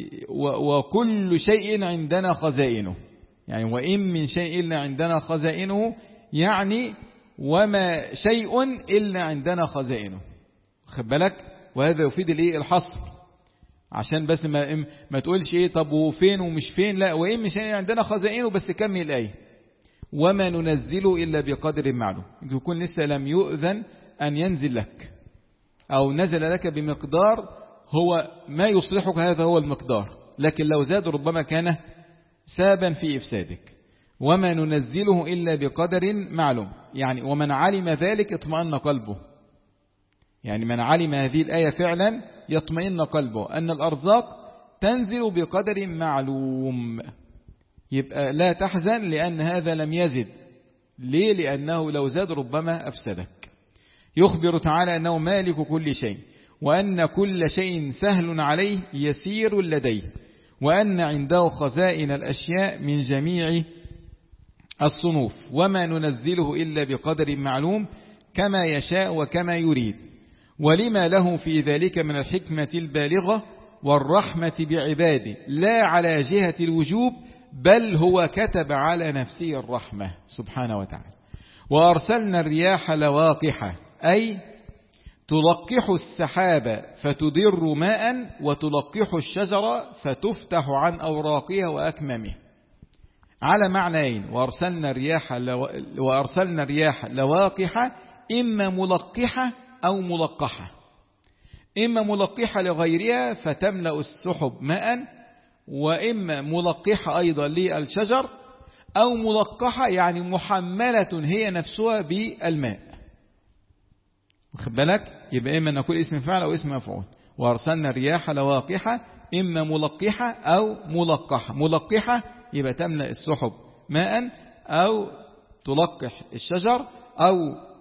وكل شيء عندنا خزائنه، يعني وإن من شيء إلا عندنا خزائنه، يعني وما شيء إلا عندنا خزائنه. خد بالك، وهذا يفيد الايه الحصر، عشان بس ما ما تقولش ايه طب وفين ومش فين، لا وإن من شيء عندنا خزائنه، بس كمل الآية وما ننزله إلا بقدر معلوم. يكون لسه لم يؤذن أن ينزل لك، أو نزل لك بمقدار هو ما يصلحك، هذا هو المقدار، لكن لو زاد ربما كان سابا في إفسادك. وما ننزله إلا بقدر معلوم، يعني ومن علم ذلك اطمأن قلبه، يعني من علم هذه الآية فعلا يطمئن قلبه أن الأرزاق تنزل بقدر معلوم، يبقى لا تحزن لأن هذا لم يزد. ليه؟ لأنه لو زاد ربما أفسدك. يخبر تعالى أنه مالك كل شيء، وأن كل شيء سهل عليه يسير لديه، وأن عنده خزائن الأشياء من جميع الصنوف، وما ننزله إلا بقدر معلوم كما يشاء وكما يريد، ولما له في ذلك من الحكمة البالغة والرحمة بعباده، لا على جهة الوجوب، بل هو كتب على نفسه الرحمة سبحانه وتعالى. وأرسلنا الرياح لواقحة، أي تلقح السحاب فتدر ماء، وتلقح الشجرة فتفتح عن أوراقها وأكمامها، على معنيين. وأرسلنا الرياح لو... وأرسلنا الرياح لواقحة، إما ملقحة أو ملقحة، إما ملقحة لغيرها فتملأ السحب ماء، وإما ملقحة أيضا للشجر، أو ملقحة يعني محملة هي نفسها بالماء. واخد بالك، يبقى إما نقول اسم فاعل أو اسم مفعول. وأرسلنا الرياح لواقحة، إما ملقحة أو ملقحة. ملقحة يبقى تملأ السحب ماء، أو تلقح الشجر، أو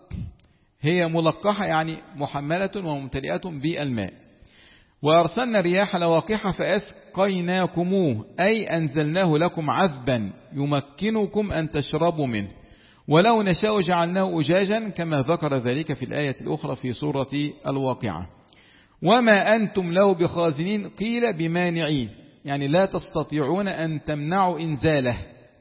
هي ملقحة يعني محملة وممتلئة بالماء. وأرسلنا الرياح لواقحة فأسقيناكموه، أي أنزلناه لكم عذبا يمكنكم أن تشربوا منه، ولو نشاء جعلناه أجاجا، كما ذكر ذلك في الآية الأخرى في سورة الواقعة. وما أنتم له بخازنين، قيل بمانعين، يعني لا تستطيعون أن تمنعوا إنزاله.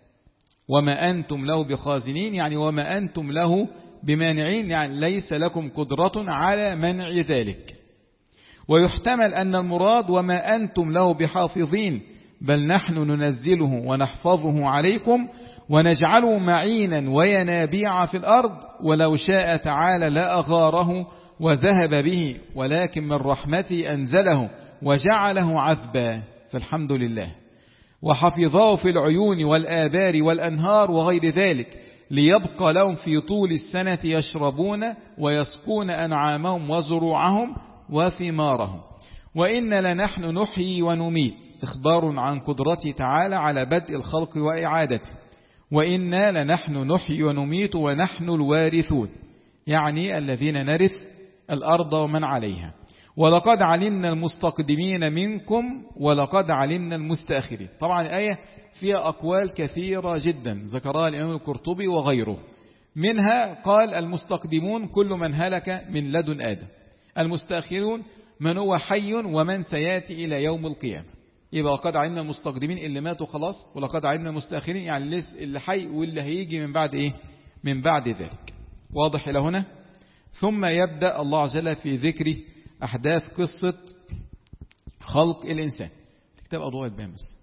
وما أنتم له بخازنين يعني وما أنتم له بمانعين، يعني ليس لكم قدرة على منع ذلك. ويحتمل أن المراد وما أنتم له بحافظين، بل نحن ننزله ونحفظه عليكم ونجعله معينا وينابيع في الأرض، ولو شاء تعالى لأغاره وذهب به، ولكن من رحمته أنزله وجعله عذبا، فالحمد لله. وحفظه في العيون والآبار والأنهار وغير ذلك، ليبقى لهم في طول السنة يشربون ويسقون أنعامهم وزروعهم وثمارهم. وإن لنحن نحيي ونميت، إخبار عن قدرته تعالى على بدء الخلق وإعادته. وإنا لنحن نحيي ونميت ونحن الوارثون، يعني الذين نرث الأرض ومن عليها. ولقد علمنا المستقدمين منكم ولقد علمنا المستأخرين. طبعا الآية فيها أقوال كثيرة جدا ذكرها الإمام القرطبي وغيره، منها قال المستقدمون كل من هلك من لدن آدم، المستأخرون من هو حي ومن سيأتي إلى يوم القيامة. يبقى لقد علمنا المستقدمين اللي ماتوا خلاص، ولقد علمنا المستأخرين يعني اللي حي واللي هيجي من بعد إيه؟ من بعد ذلك. واضح إلى هنا؟ ثم يبدأ الله عز وجل في ذكر أحداث قصة خلق الإنسان. كتاب أضواء البامس.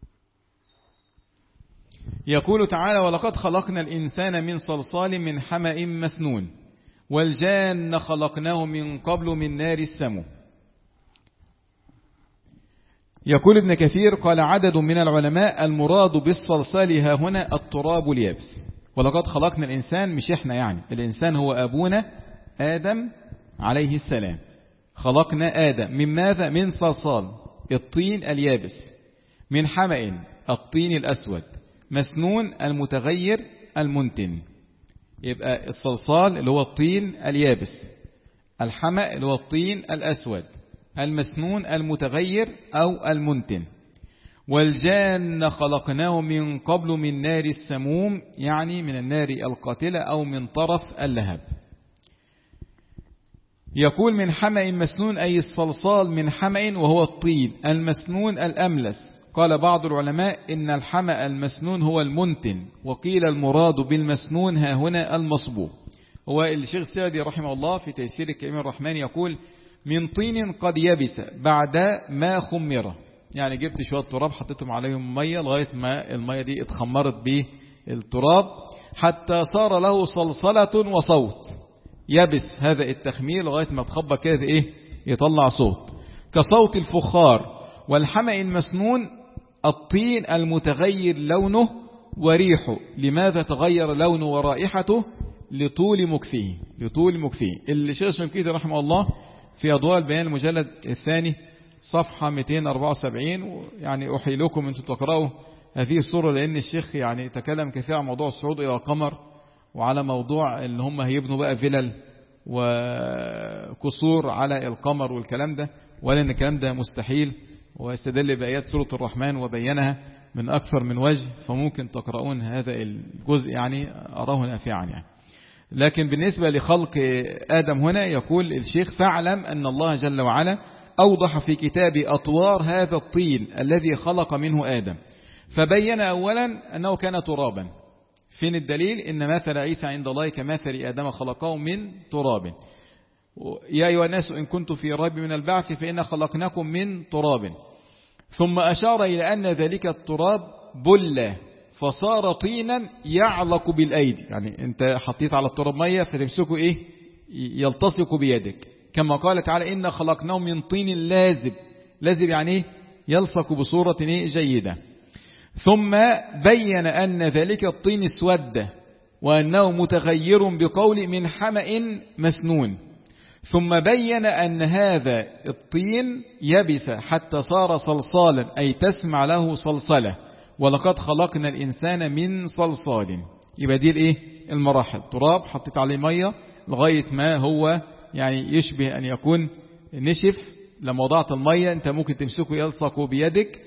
يقول تعالى ولقد خلقنا الإنسان من صلصال من حمأ مسنون والجان خلقناه من قبل من نار السموم. يقول ابن كثير قال عدد من العلماء المراد بالصلصال ها هنا التراب اليابس. ولقد خلقنا الإنسان مش احنا، يعني الإنسان هو أبونا آدم عليه السلام. خلقنا آدم من ماذا؟ من صلصال الطين اليابس، من حمأ الطين الأسود، مسنون المتغير المنتن. يبقى الصلصال اللي هو الطين اليابس، الحمأ اللي هو الطين الأسود، المسنون المتغير أو المنتن. والجان خلقناه من قبل من نار السموم، يعني من النار القاتلة أو من طرف اللهب. يقول من حمأ مسنون أي الصلصال من حمأ وهو الطين المسنون الأملس. قال بعض العلماء إن الحمأ المسنون هو المنتن، وقيل المراد بالمسنون ها هنا المصبوغ. هو الشيخ السعدي رحمه الله في تيسير الكريم الرحمن يقول من طين قد يبس بعد ما خمره، يعني جبت شوية تراب حطيتهم عليهم مية لغاية ما المية دي اتخمرت بالتراب حتى صار له صلصلة وصوت. يبس هذا التخمير لغاية ما تخبى كده ايه يطلع صوت كصوت الفخار. والحمأ المسنون الطين المتغير لونه وريحه. لماذا تغير لونه ورائحته؟ لطول مكفيه، لطول مكفيه. الشيخ الشنقيطي رحمه الله في أضواء البيان المجلد الثاني صفحة مئتين وأربعة وسبعين، يعني أحيلكم أن تقرأوا هذه الصورة، لأن الشيخ يعني تكلم كثيرا عن موضوع الصعود إلى القمر، وعلى موضوع ان هم هيبنوا بقى فيلل وقصور على القمر والكلام ده، ولا ان الكلام ده مستحيل، واستدل بآيات سورة الرحمن وبينها من أكثر من وجه، فممكن تقرؤون هذا الجزء يعني أراه نافعا يعني. لكن بالنسبة لخلق آدم هنا يقول الشيخ فاعلم أن الله جل وعلا أوضح في كتابه أطوار هذا الطين الذي خلق منه آدم، فبين أولا أنه كان ترابا. فين الدليل؟ إن مثل عيسى عند الله كمثل آدم خلقه من تراب. يا أيها الناس إن كنتم في ريب من البعث فإنا خلقناكم من تراب. ثم أشار إلى أن ذلك التراب بل فصار طينا يعلق بالأيدي، يعني أنت حطيت على التراب مية فتمسكه إيه يلتصق بيدك، كما قال تعالى إنا خلقناه من طين لازب. لازب يعني إيه؟ يلصق بصورة إيه جيدة. ثم بين أن ذلك الطين اسود وأنه متغير بقول من حمأ مسنون. ثم بين أن هذا الطين يبس حتى صار صلصالا أي تسمع له صلصلة. ولقد خلقنا الإنسان من صلصال. يبقى دي الايه المراحل، تراب حطيت عليه مية لغاية ما هو يعني يشبه أن يكون نشف. لما وضعت المية أنت ممكن تمسكه يلصق بيدك،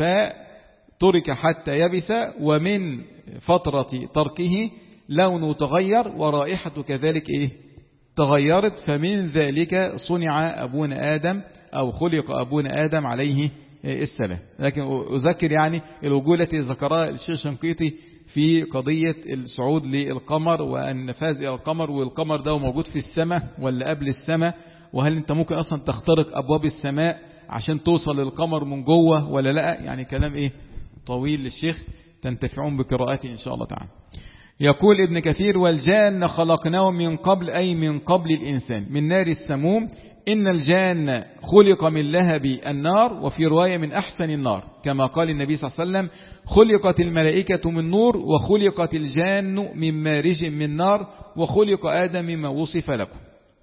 فترك حتى يبس، ومن فترة تركه لونه تغير ورائحته كذلك إيه تغيرت. فمن ذلك صنع أبونا آدم أو خلق أبونا آدم عليه السلام. لكن أذكر يعني الوجوه التي ذكرها الشيخ الشنقيطي في قضية الصعود للقمر والنفاذ إلى القمر، والقمر ده موجود في السماء ولا قبل السماء، وهل أنت ممكن أصلا تخترق أبواب السماء عشان توصل للقمر من جوه ولا لا؟ يعني كلام إيه طويل للشيخ، تنتفعون بقراءته إن شاء الله تعالى. يقول ابن كثير والجان خلقناه من قبل أي من قبل الإنسان من نار السموم. إن الجان خلق من لهب النار، وفي رواية من أحسن النار، كما قال النبي صلى الله عليه وسلم خلقت الملائكة من نور وخلقت الجان من مارج من نار وخلق آدم مما وصف لكم.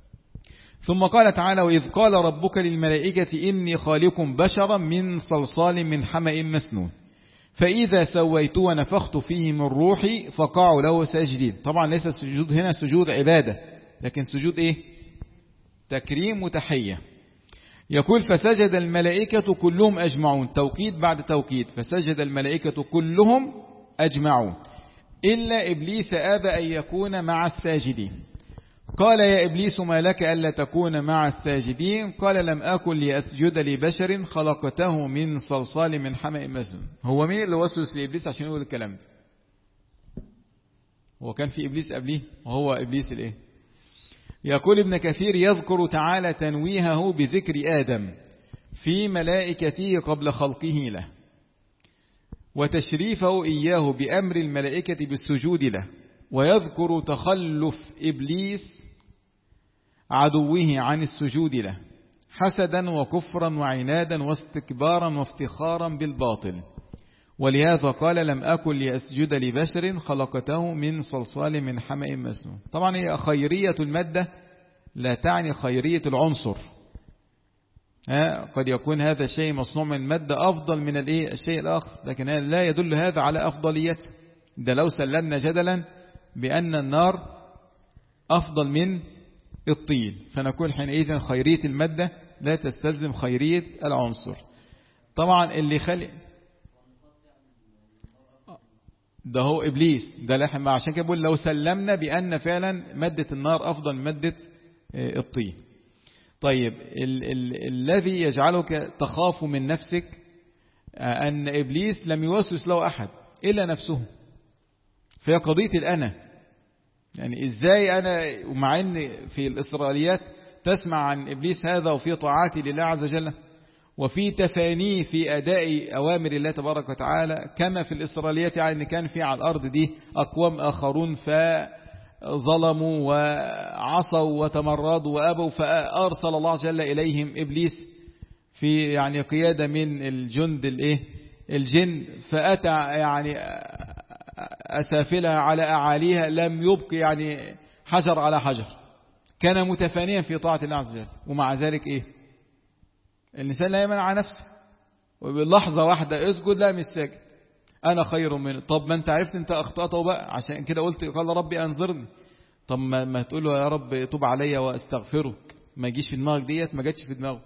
ثم قال تعالى وإذ قال ربك للملائكة إني خالق بشرا من صلصال من حمأ مسنون فإذا سويت ونفخت فيه من روحي فقعوا له ساجدين. طبعا ليس السجود هنا سجود عبادة، لكن سجود إيه تكريم وتحية. يقول فسجد الملائكة كلهم أجمعون، توكيد بعد توكيد، فسجد الملائكة كلهم أجمعون إلا إبليس أبى أن يكون مع الساجدين. قال يا إبليس ما لك ألا تكون مع الساجدين؟ قال لم أكن لأسجد لبشر خلقته من صلصال من حمأ مسنون. هو مين اللي وسوس لإبليس عشان يقول الكلام ده؟ هو كان في إبليس قبليه؟ وهو إبليس الإيه؟ يقول ابن كثير يذكر تعالى تنويهه بذكر آدم في ملائكته قبل خلقه له، وتشريفه إياه بأمر الملائكة بالسجود له، ويذكر تخلف إبليس عدوه عن السجود له حسدا وكفرا وعنادا واستكبارا وافتخارا بالباطل، ولهذا قال لم أكن لأسجد لبشر خلقته من صلصال من حمأ مسنون. طبعا هي خيرية المادة لا تعني خيرية العنصر، قد يكون هذا الشيء مصنوع من المادة أفضل من الايه الشيء الآخر، لكن لا يدل هذا على أفضليته. ده لو سلمنا جدلا بأن النار أفضل من الطين، فنقول حينئذ خيرية المادة لا تستلزم خيرية العنصر. طبعا اللي خلق ده هو إبليس، ده لحم، عشان كده بقول لو سلمنا بأن فعلا مادة النار أفضل من مادة الطين. طيب ال ال الذي يجعلك تخاف من نفسك أن إبليس لم يوسوس له أحد إلا نفسه، فهي قضية الأنا. يعني إزاي أنا، ومع أن في الإسرائيليات تسمع عن إبليس هذا وفي طاعات لله عز وجل وفي تفانيه في أداء أوامر الله تبارك وتعالى، كما في الإسرائيليات يعني كان في على الأرض دي أقوام آخرون فظلموا وعصوا وتمردوا وأبوا، فأرسل الله عز وجل إليهم إبليس في يعني قيادة من الجند الإيه الجن، فأتى يعني أسافلها على أعاليها، لم يبق يعني حجر على حجر، كان متفانيا في طاعة الله عز وجل. ومع ذلك إيه الإنسان لا يمنع نفسه، وباللحظة واحدة اسجد لا مش ساجد، أنا خير منه. طب ما أنت عرفت أنت أخطأته بقى، عشان كده قلت قال ربي أنظرني. طب ما, ما تقول له يا رب توب عليا وأستغفرك، ما يجيش في دماغك ديت، ما جاتش في دماغه.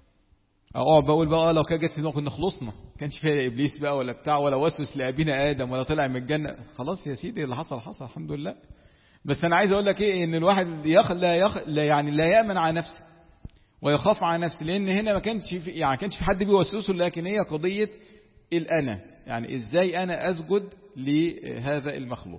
أقعد بقول بقى لو كانت جت في دماغك كنا خلصنا، كانش فيها إبليس بقى ولا بتاع ولا وسوس لأبينا آدم ولا طلع من الجنة، خلاص يا سيدي اللي حصل حصل الحمد لله. بس أنا عايز أقول لك إيه، إن الواحد يخ... لا, يخ... لا يعني لا يأمن على نفسه ويخاف على نفسه، لأن هنا ما كانش في يعني كانش في حد بيوسوسه، لكن هي قضية الأنا، يعني إزاي أنا أسجد لهذا المخلوق.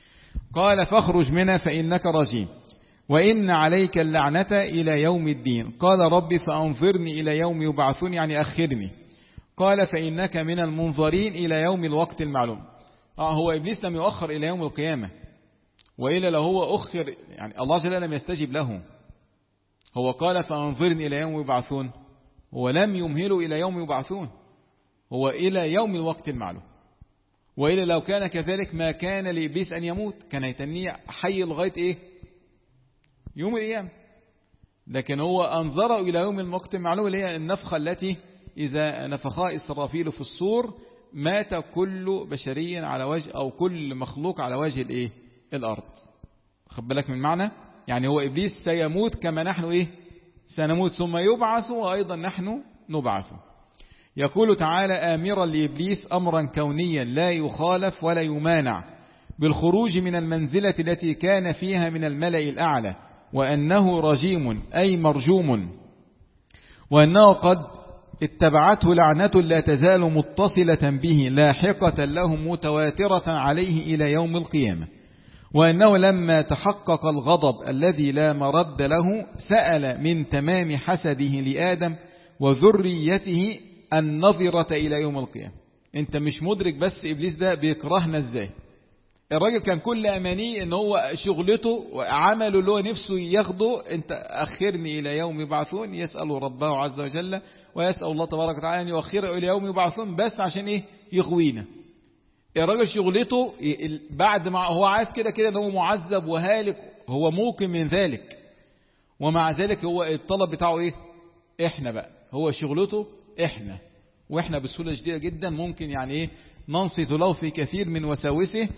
قال فاخرج منها فإنك رجيم وإن عليك اللعنة إلى يوم الدين. قال ربي فأنظرني إلى يوم يبعثون، يعني أخرني. قال فإنك من المنظرين إلى يوم الوقت المعلوم. آه هو إبليس لم يؤخر إلى يوم القيامة، وإلا لو هو أخر يعني الله جل لم يستجب له. هو قال فأنظرني إلى يوم يبعثون، هو لم يمهله إلى يوم يبعثون، هو إلى يوم الوقت المعلوم. وإلا لو كان كذلك ما كان لإبليس أن يموت، كان يتنيه حي لغاية إيه يوم القيامة. لكن هو أنظره إلى يوم الوقت المعلوم، اللي هي النفخة التي إذا نفخها إسرافيل في الصور مات كل بشري على وجه، أو كل مخلوق على وجه الإيه الأرض. خد بالك من معنى، يعني هو إبليس سيموت كما نحن إيه سنموت، ثم يبعث وأيضا نحن نبعث. يقول تعالى آمرا لإبليس أمرا كونيا لا يخالف ولا يمانع بالخروج من المنزلة التي كان فيها من الملأ الأعلى، وأنه رجيم أي مرجوم، وأنه قد اتبعته لعنة لا تزال متصلة به لاحقة له متواترة عليه إلى يوم القيامة، وأنه لما تحقق الغضب الذي لا مرد له سأل من تمام حسده لآدم وذريته النظرة إلى يوم القيامة. انت مش مدرك بس إبليس ده بيكرهنا ازاي. الراجل كان كل أمانيه ان هو شغلته وعمله اللي هو نفسه ياخده، انت أخرني إلى يوم يبعثون، يسأل ربه عز وجل ويسأل الله تبارك وتعالى أن يؤخره إلى يوم يبعثون، بس عشان إيه يغوينا. الراجل شغلته بعد ما هو عارف كده كده ان هو معذب وهالك، هو موقن من ذلك، ومع ذلك هو الطلب بتاعه ايه احنا بقى، هو شغلته احنا، واحنا بسهولة شديدة جدا ممكن يعني ايه ننصت له في كثير من وساوسه،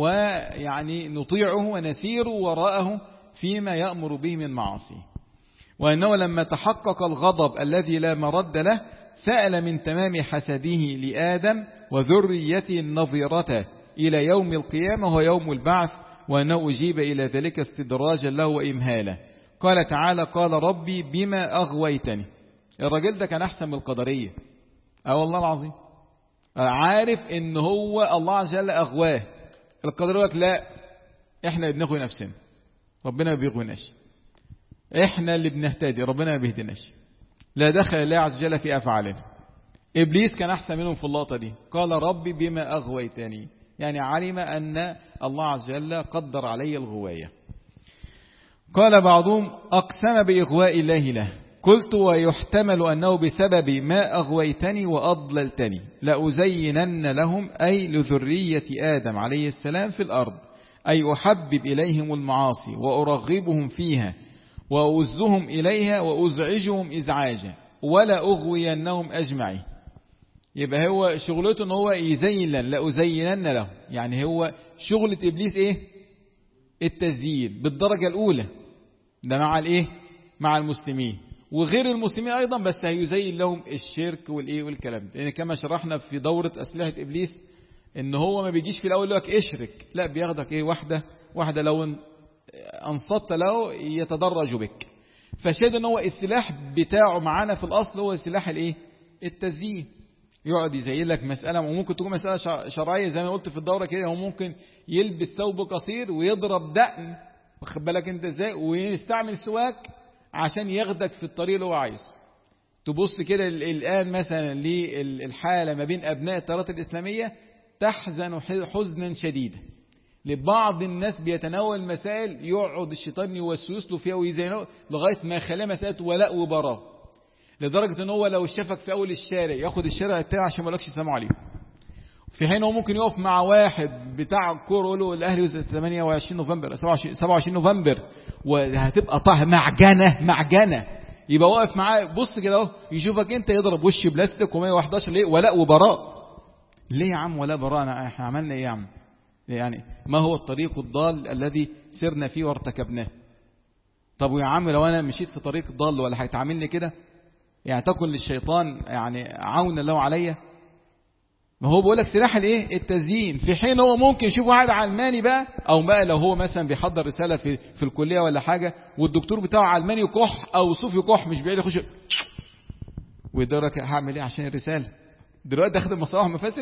ويعني نطيعه ونسير وراءه فيما يأمر به من معاصيه. وأنه لما تحقق الغضب الذي لا مرد له سأل من تمام حسده لآدم وذريته النظيرة إلى يوم القيامة وهو يوم البعث، وأنه أجيب إلى ذلك استدراجا له وإمهالا. قال تعالى قال ربي بما أغويتني. الراجل ده كان أحسن من القدرية. أه والله العظيم عارف إن هو الله عز وجل أغواه. القدرية لا، إحنا بنغوي نفسنا، ربنا ما بيغويناش، إحنا اللي بنهتدي، ربنا ما بيهدناش. لا دخل الله عز وجل في أفعالنا. إبليس كان أحسن منهم في اللقطة دي. قال ربي بما أغويتني، يعني علم أن الله عز وجل قدر علي الغواية. قال بعضهم أقسم بإغواء الله له. قلت ويحتمل أنه بسبب ما أغويتني وأضللتني لأزينن لهم أي لذرية آدم عليه السلام في الأرض، أي أحبب إليهم المعاصي وأرغبهم فيها وأؤزهم إليها وأزعجهم إزعاجا ولا أغوينهم أجمعين. يبقى هو شغلته أنه هو يزين لن لأزينن له، يعني هو شغلة إبليس إيه؟ التزيين بالدرجة الأولى، ده مع الإيه؟ مع المسلمين وغير المسلمين أيضا، بس هيزين لهم الشرك والإيه والكلام ده. يعني كما شرحنا في دورة أسلحة إبليس إن هو ما بيجيش في الأول لك اشرك، لا بياخدك إيه واحدة واحدة، لو أنصت له يتدرج بك. فشاهد إن هو السلاح بتاعه معانا في الأصل هو السلاح الإيه؟ التزيين. يقعد يزين لك مسألة وممكن تكون مسألة شرعية زي ما قلت في الدورة كده، هو ممكن يلبس ثوب قصير ويضرب دقن، واخد بالك انت ازاي، ويستعمل سواك عشان ياخدك في الطريق اللي هو عايزه. تبص كده الآن مثلا للحالة ما بين أبناء التيارات الإسلامية تحزن حزنا شديدا. لبعض الناس بيتناول مسائل يقعد الشيطان يوسوس له فيها ويزينه لغاية ما خلاه مسألة ولاء وبراء، لدرجة ان هو لو شافك في اول الشارع ياخد الشارع بتاعه عشان ما لكش السلام عليكم، في حين هو ممكن يقف مع واحد بتاع الكوره يقول له الاهلي ثمانية وعشرين نوفمبر سبعة وعشرين نوفمبر وهتبقى طه معجنه معجنه، يبقى واقف معاه بص كده اهو يشوفك انت يضرب وش بلاستيك ومية وحداشر. ليه ولاء وبراء؟ ليه يا عم ولاء براء؟ احنا عملنا ايه يا عم؟ يعني ما هو الطريق الضال الذي سرنا فيه وارتكبناه؟ طب ويا عم لو انا مشيت في طريق ضال ولا هيتعاملني كده؟ يعني تكن للشيطان يعني عون له عليا؟ ما هو بيقول لك سلاح الايه؟ التزيين. في حين هو ممكن يشوف واحد علماني بقى، او بقى لو هو مثلا بيحضر رساله في في الكليه ولا حاجه والدكتور بتاعه علماني يكح او صوفي يكح، مش بعيد يخش ويدرك هعمل ايه عشان الرساله؟ دلوقتي داخل مصالح ومفاسد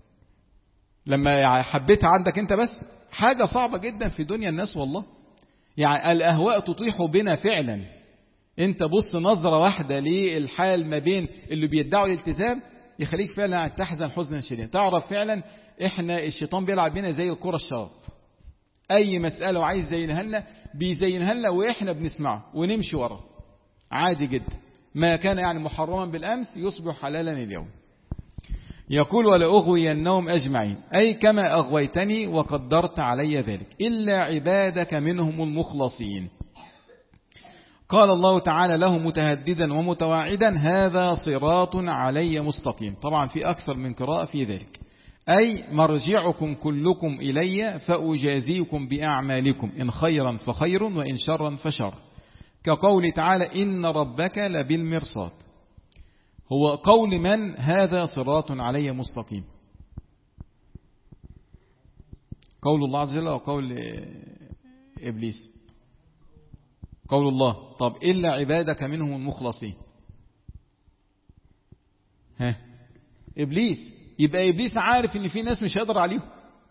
لما حبيتها عندك انت بس. حاجه صعبه جدا في دنيا الناس والله. يعني الاهواء تطيح بنا فعلا. انت بص نظرة واحدة للحال ما بين اللي بيدعوا الالتزام يخليك فعلا تحزن حزنا شديدا. تعرف فعلا احنا الشيطان بيلعب بينا زي الكرة الشراب، اي مسألة وعايز يزينها لنا بيزينها لنا واحنا بنسمعه ونمشي وراه عادي جدا. ما كان يعني محرما بالامس يصبح حلالا اليوم. يقول ولا أغوينهم أجمعين، أي كما أغويتني وقدرت علي ذلك إلا عبادك منهم المخلصين. قال الله تعالى له متهددا ومتواعدا هذا صراط علي مستقيم. طبعا في أكثر من قراءة في ذلك، أي مرجعكم كلكم إلي فأجازيكم بأعمالكم إن خيرا فخير وإن شرا فشر. كقول تعالى إن ربك لبالمرصاد. هو قول من هذا صراط علي مستقيم؟ قول الله عز وجل وقول إبليس؟ قول الله. طب إلا عبادك منهم المخلصين. ها إبليس. يبقى إبليس عارف إن في ناس مش هيقدر عليهم،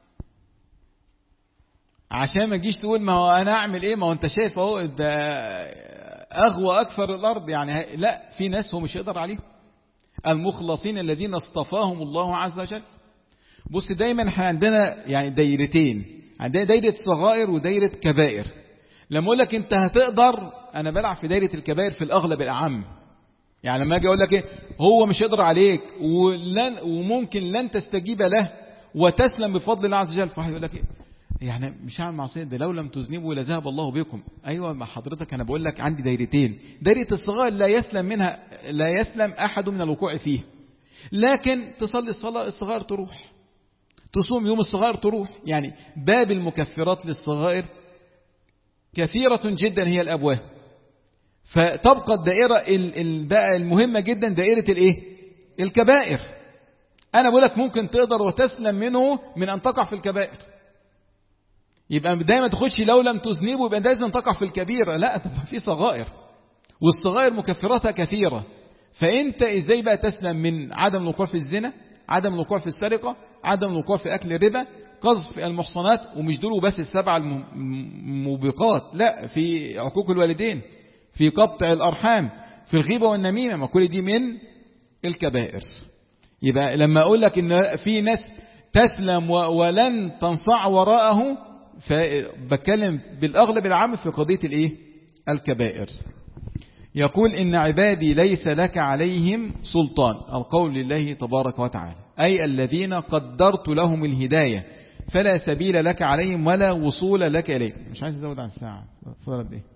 عشان ما تجيش تقول ما هو أنا أعمل إيه، ما هو أنت شايف أهو ده أغوى أكثر الأرض. يعني لا، في ناس هو مش هيقدر عليهم. المخلصين الذين اصطفاهم الله عز وجل. بص دايما احنا عندنا يعني دايرتين، عندنا دايرة صغائر ودايرة كبائر. لما اقول لك انت هتقدر، انا بلعب في دايرة الكبائر في الاغلب الاعم. يعني لما اجي اقول لك ايه هو مش هيقدر عليك ولن وممكن لن تستجيب له وتسلم بفضل الله عز وجل، فواحد يقول لك ايه يعني مش هعمل معصيه، ده لو لم تذنبوا لذهب الله بكم. ايوه ما حضرتك انا بقول لك عندي دايرتين. دايره الصغائر لا يسلم منها، لا يسلم احد من الوقوع فيه، لكن تصلي الصلاه الصغائر تروح، تصوم يوم الصغائر تروح. يعني باب المكفرات للصغائر كثيره جدا هي الابواب. فتبقى الدائرة بقى المهمة جدا دائرة الايه؟ الكبائر. انا بقول لك ممكن تقدر وتسلم منه من ان تقع في الكبائر. يبقى دايما تخش لو لم تذنبوا يبقى لازم تقع في الكبيرة. لا، طب في صغائر، والصغائر مكفراتها كثيرة. فانت ازاي بقى تسلم من عدم الوقوع في الزنا، عدم الوقوع في السرقة، عدم الوقوع في اكل الربا، قذف المحصنات، ومش دول بس السبع الموبقات، لا، في عقوق الوالدين، في قطع الارحام، في الغيبة والنميمة، ما كل دي من الكبائر. يبقى لما اقول لك ان في ناس تسلم ولن تنصاع وراءه، فبتكلم بالاغلب العام في قضية الايه؟ الكبائر. يقول إن عبادي ليس لك عليهم سلطان، القول لله تبارك وتعالى، أي الذين قدرت لهم الهداية فلا سبيل لك عليهم ولا وصول لك إليه. مش عايز أزود عن الساعة، فضل إيه؟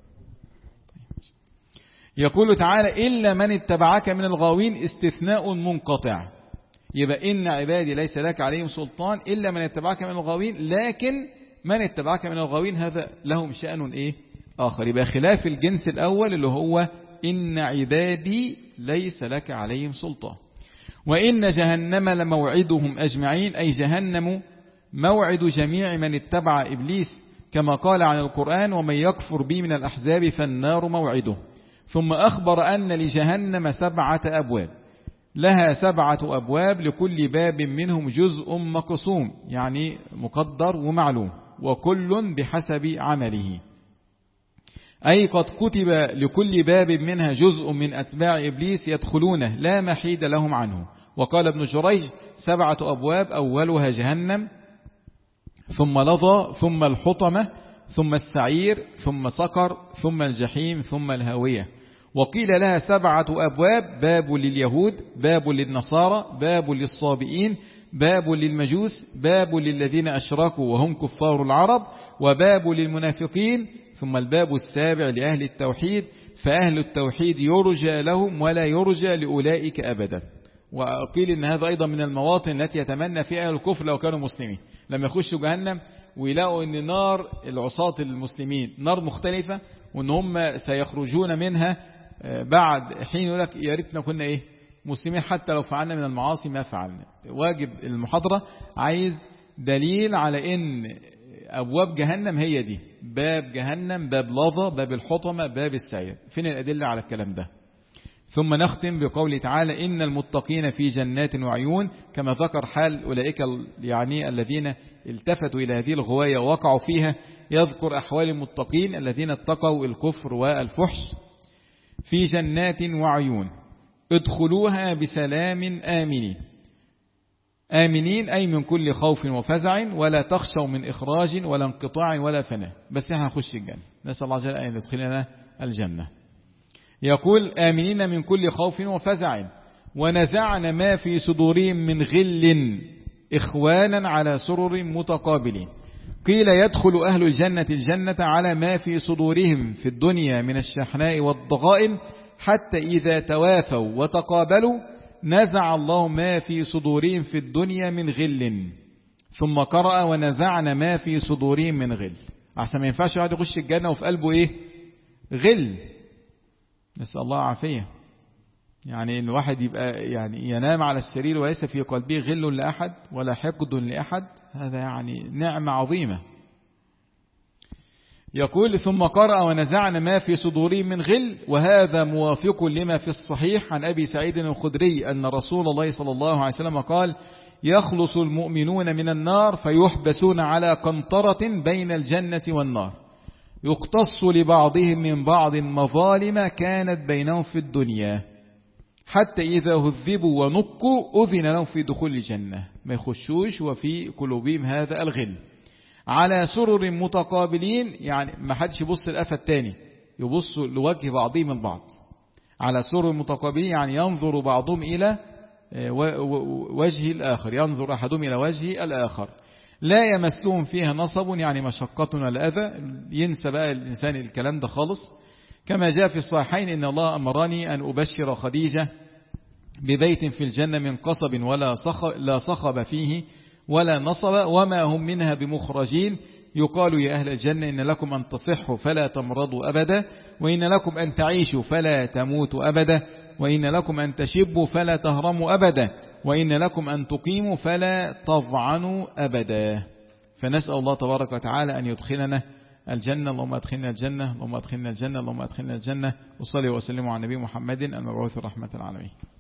يقول تعالى إلا من اتبعك من الغاوين، استثناء منقطع. يبقى إن عبادي ليس لك عليهم سلطان إلا من اتبعك من الغاوين، لكن من اتبعك من الغاوين هذا لهم شأن إيه؟ آخر. يبقى خلاف الجنس الأول اللي هو إن عبادي ليس لك عليهم سلطان. وإن جهنم لموعدهم أجمعين، أي جهنم موعد جميع من اتبع إبليس، كما قال عن القرآن ومن يكفر بي من الأحزاب فالنار موعده. ثم أخبر أن لجهنم سبعة أبواب، لها سبعة أبواب لكل باب منهم جزء مقسوم، يعني مقدر ومعلوم، وكل بحسب عمله، أي قد كتب لكل باب منها جزء من أتباع إبليس يدخلونه لا محيد لهم عنه. وقال ابن جريج سبعة أبواب أولها جهنم، ثم لظى، ثم الحطمة، ثم السعير، ثم سقر، ثم الجحيم، ثم الهاوية. وقيل لها سبعة أبواب، باب لليهود، باب للنصارى، باب للصابئين، باب للمجوس، باب للذين أشركوا وهم كفار العرب، وباب للمنافقين، ثم الباب السابع لأهل التوحيد، فأهل التوحيد يرجى لهم ولا يرجى لأولئك أبدا. وقيل إن هذا أيضا من المواطن التي يتمنى فيها أهل الكفر لو كانوا مسلمين، لما يخشوا جهنم ويلاقوا أن نار العصاة المسلمين نار مختلفة، وأن هم سيخرجون منها بعد حين، يقول لك يا ريتنا كنا إيه مسلمين حتى لو فعلنا من المعاصي ما فعلنا. واجب المحاضرة عايز دليل على أن أبواب جهنم هي دي، باب جهنم، باب لظى، باب الحطمة، باب السعير. فين الأدلة على الكلام ده؟ ثم نختم بقوله تعالى إن المتقين في جنات وعيون، كما ذكر حال أولئك يعني الذين التفتوا إلى هذه الغواية ووقعوا فيها، يذكر أحوال المتقين الذين اتقوا الكفر والفحش. في جنات وعيون ادخلوها بسلام آمنين، آمنين أي من كل خوف وفزع، ولا تخشوا من إخراج ولا انقطاع ولا فناء. بس احنا هنخش الجنة، نسأل الله جل أن يدخلنا الجنة. يقول آمنين من كل خوف وفزع، ونزعنا ما في صدورهم من غل إخوانا على سرر متقابلين. قيل يدخل أهل الجنة الجنة على ما في صدورهم في الدنيا من الشحناء والضغائن، حتى إذا توافوا وتقابلوا نزع الله ما في صدورهم في الدنيا من غل. ثم قرأ ونزعنا ما في صدورهم من غل. أحسن ما ينفعش واحد يخش الجنة وفي قلبه إيه؟ غل. نسأل الله عافية. يعني إن الواحد يبقى يعني ينام على السرير وليس في قلبه غل لأحد ولا حقد لأحد، هذا يعني نعمة عظيمة. يقول ثم قرأ ونزعنا ما في صدورهم من غل، وهذا موافق لما في الصحيح عن أبي سعيد الخدري أن رسول الله صلى الله عليه وسلم قال يخلص المؤمنون من النار فيحبسون على قنطرة بين الجنة والنار، يقتص لبعضهم من بعض مظالم كانت بينهم في الدنيا، حتى إذا هذبوا ونقوا أذن لهم في دخول الجنة، ما يخشوش وفي قلوبهم هذا الغل، على سرر متقابلين، يعني ما حدش يبص لقفا التاني، يبص لوجه بعضهم من بعض، على سرر متقابلين يعني ينظر بعضهم إلى وجه الآخر، ينظر أحدهم إلى وجه الآخر، لا يمسهم فيها نصب يعني مشقة ولا أذى. ينسى بقى الإنسان الكلام ده خالص. كما جاء في الصحيحين إن الله أمرني أن أبشر خديجة ببيت في الجنة من قصب ولا صخب, لا صخب فيه ولا نصب وما هم منها بمخرجين، يقال يا أهل الجنة إن لكم أن تصحوا فلا تمرضوا أبدا، وإن لكم أن تعيشوا فلا تموتوا أبدا، وإن لكم أن تشبوا فلا تهرموا أبدا، وإن لكم أن تقيموا فلا تضعنوا أبدا. فنسأل الله تبارك وتعالى أن يدخلنا الجنة. اللهم أدخلنا الجنة، اللهم أدخلنا الجنة، اللهم أدخلنا الجنة. وصلي وسلم على نبي محمد المبعوث رحمة العالمين.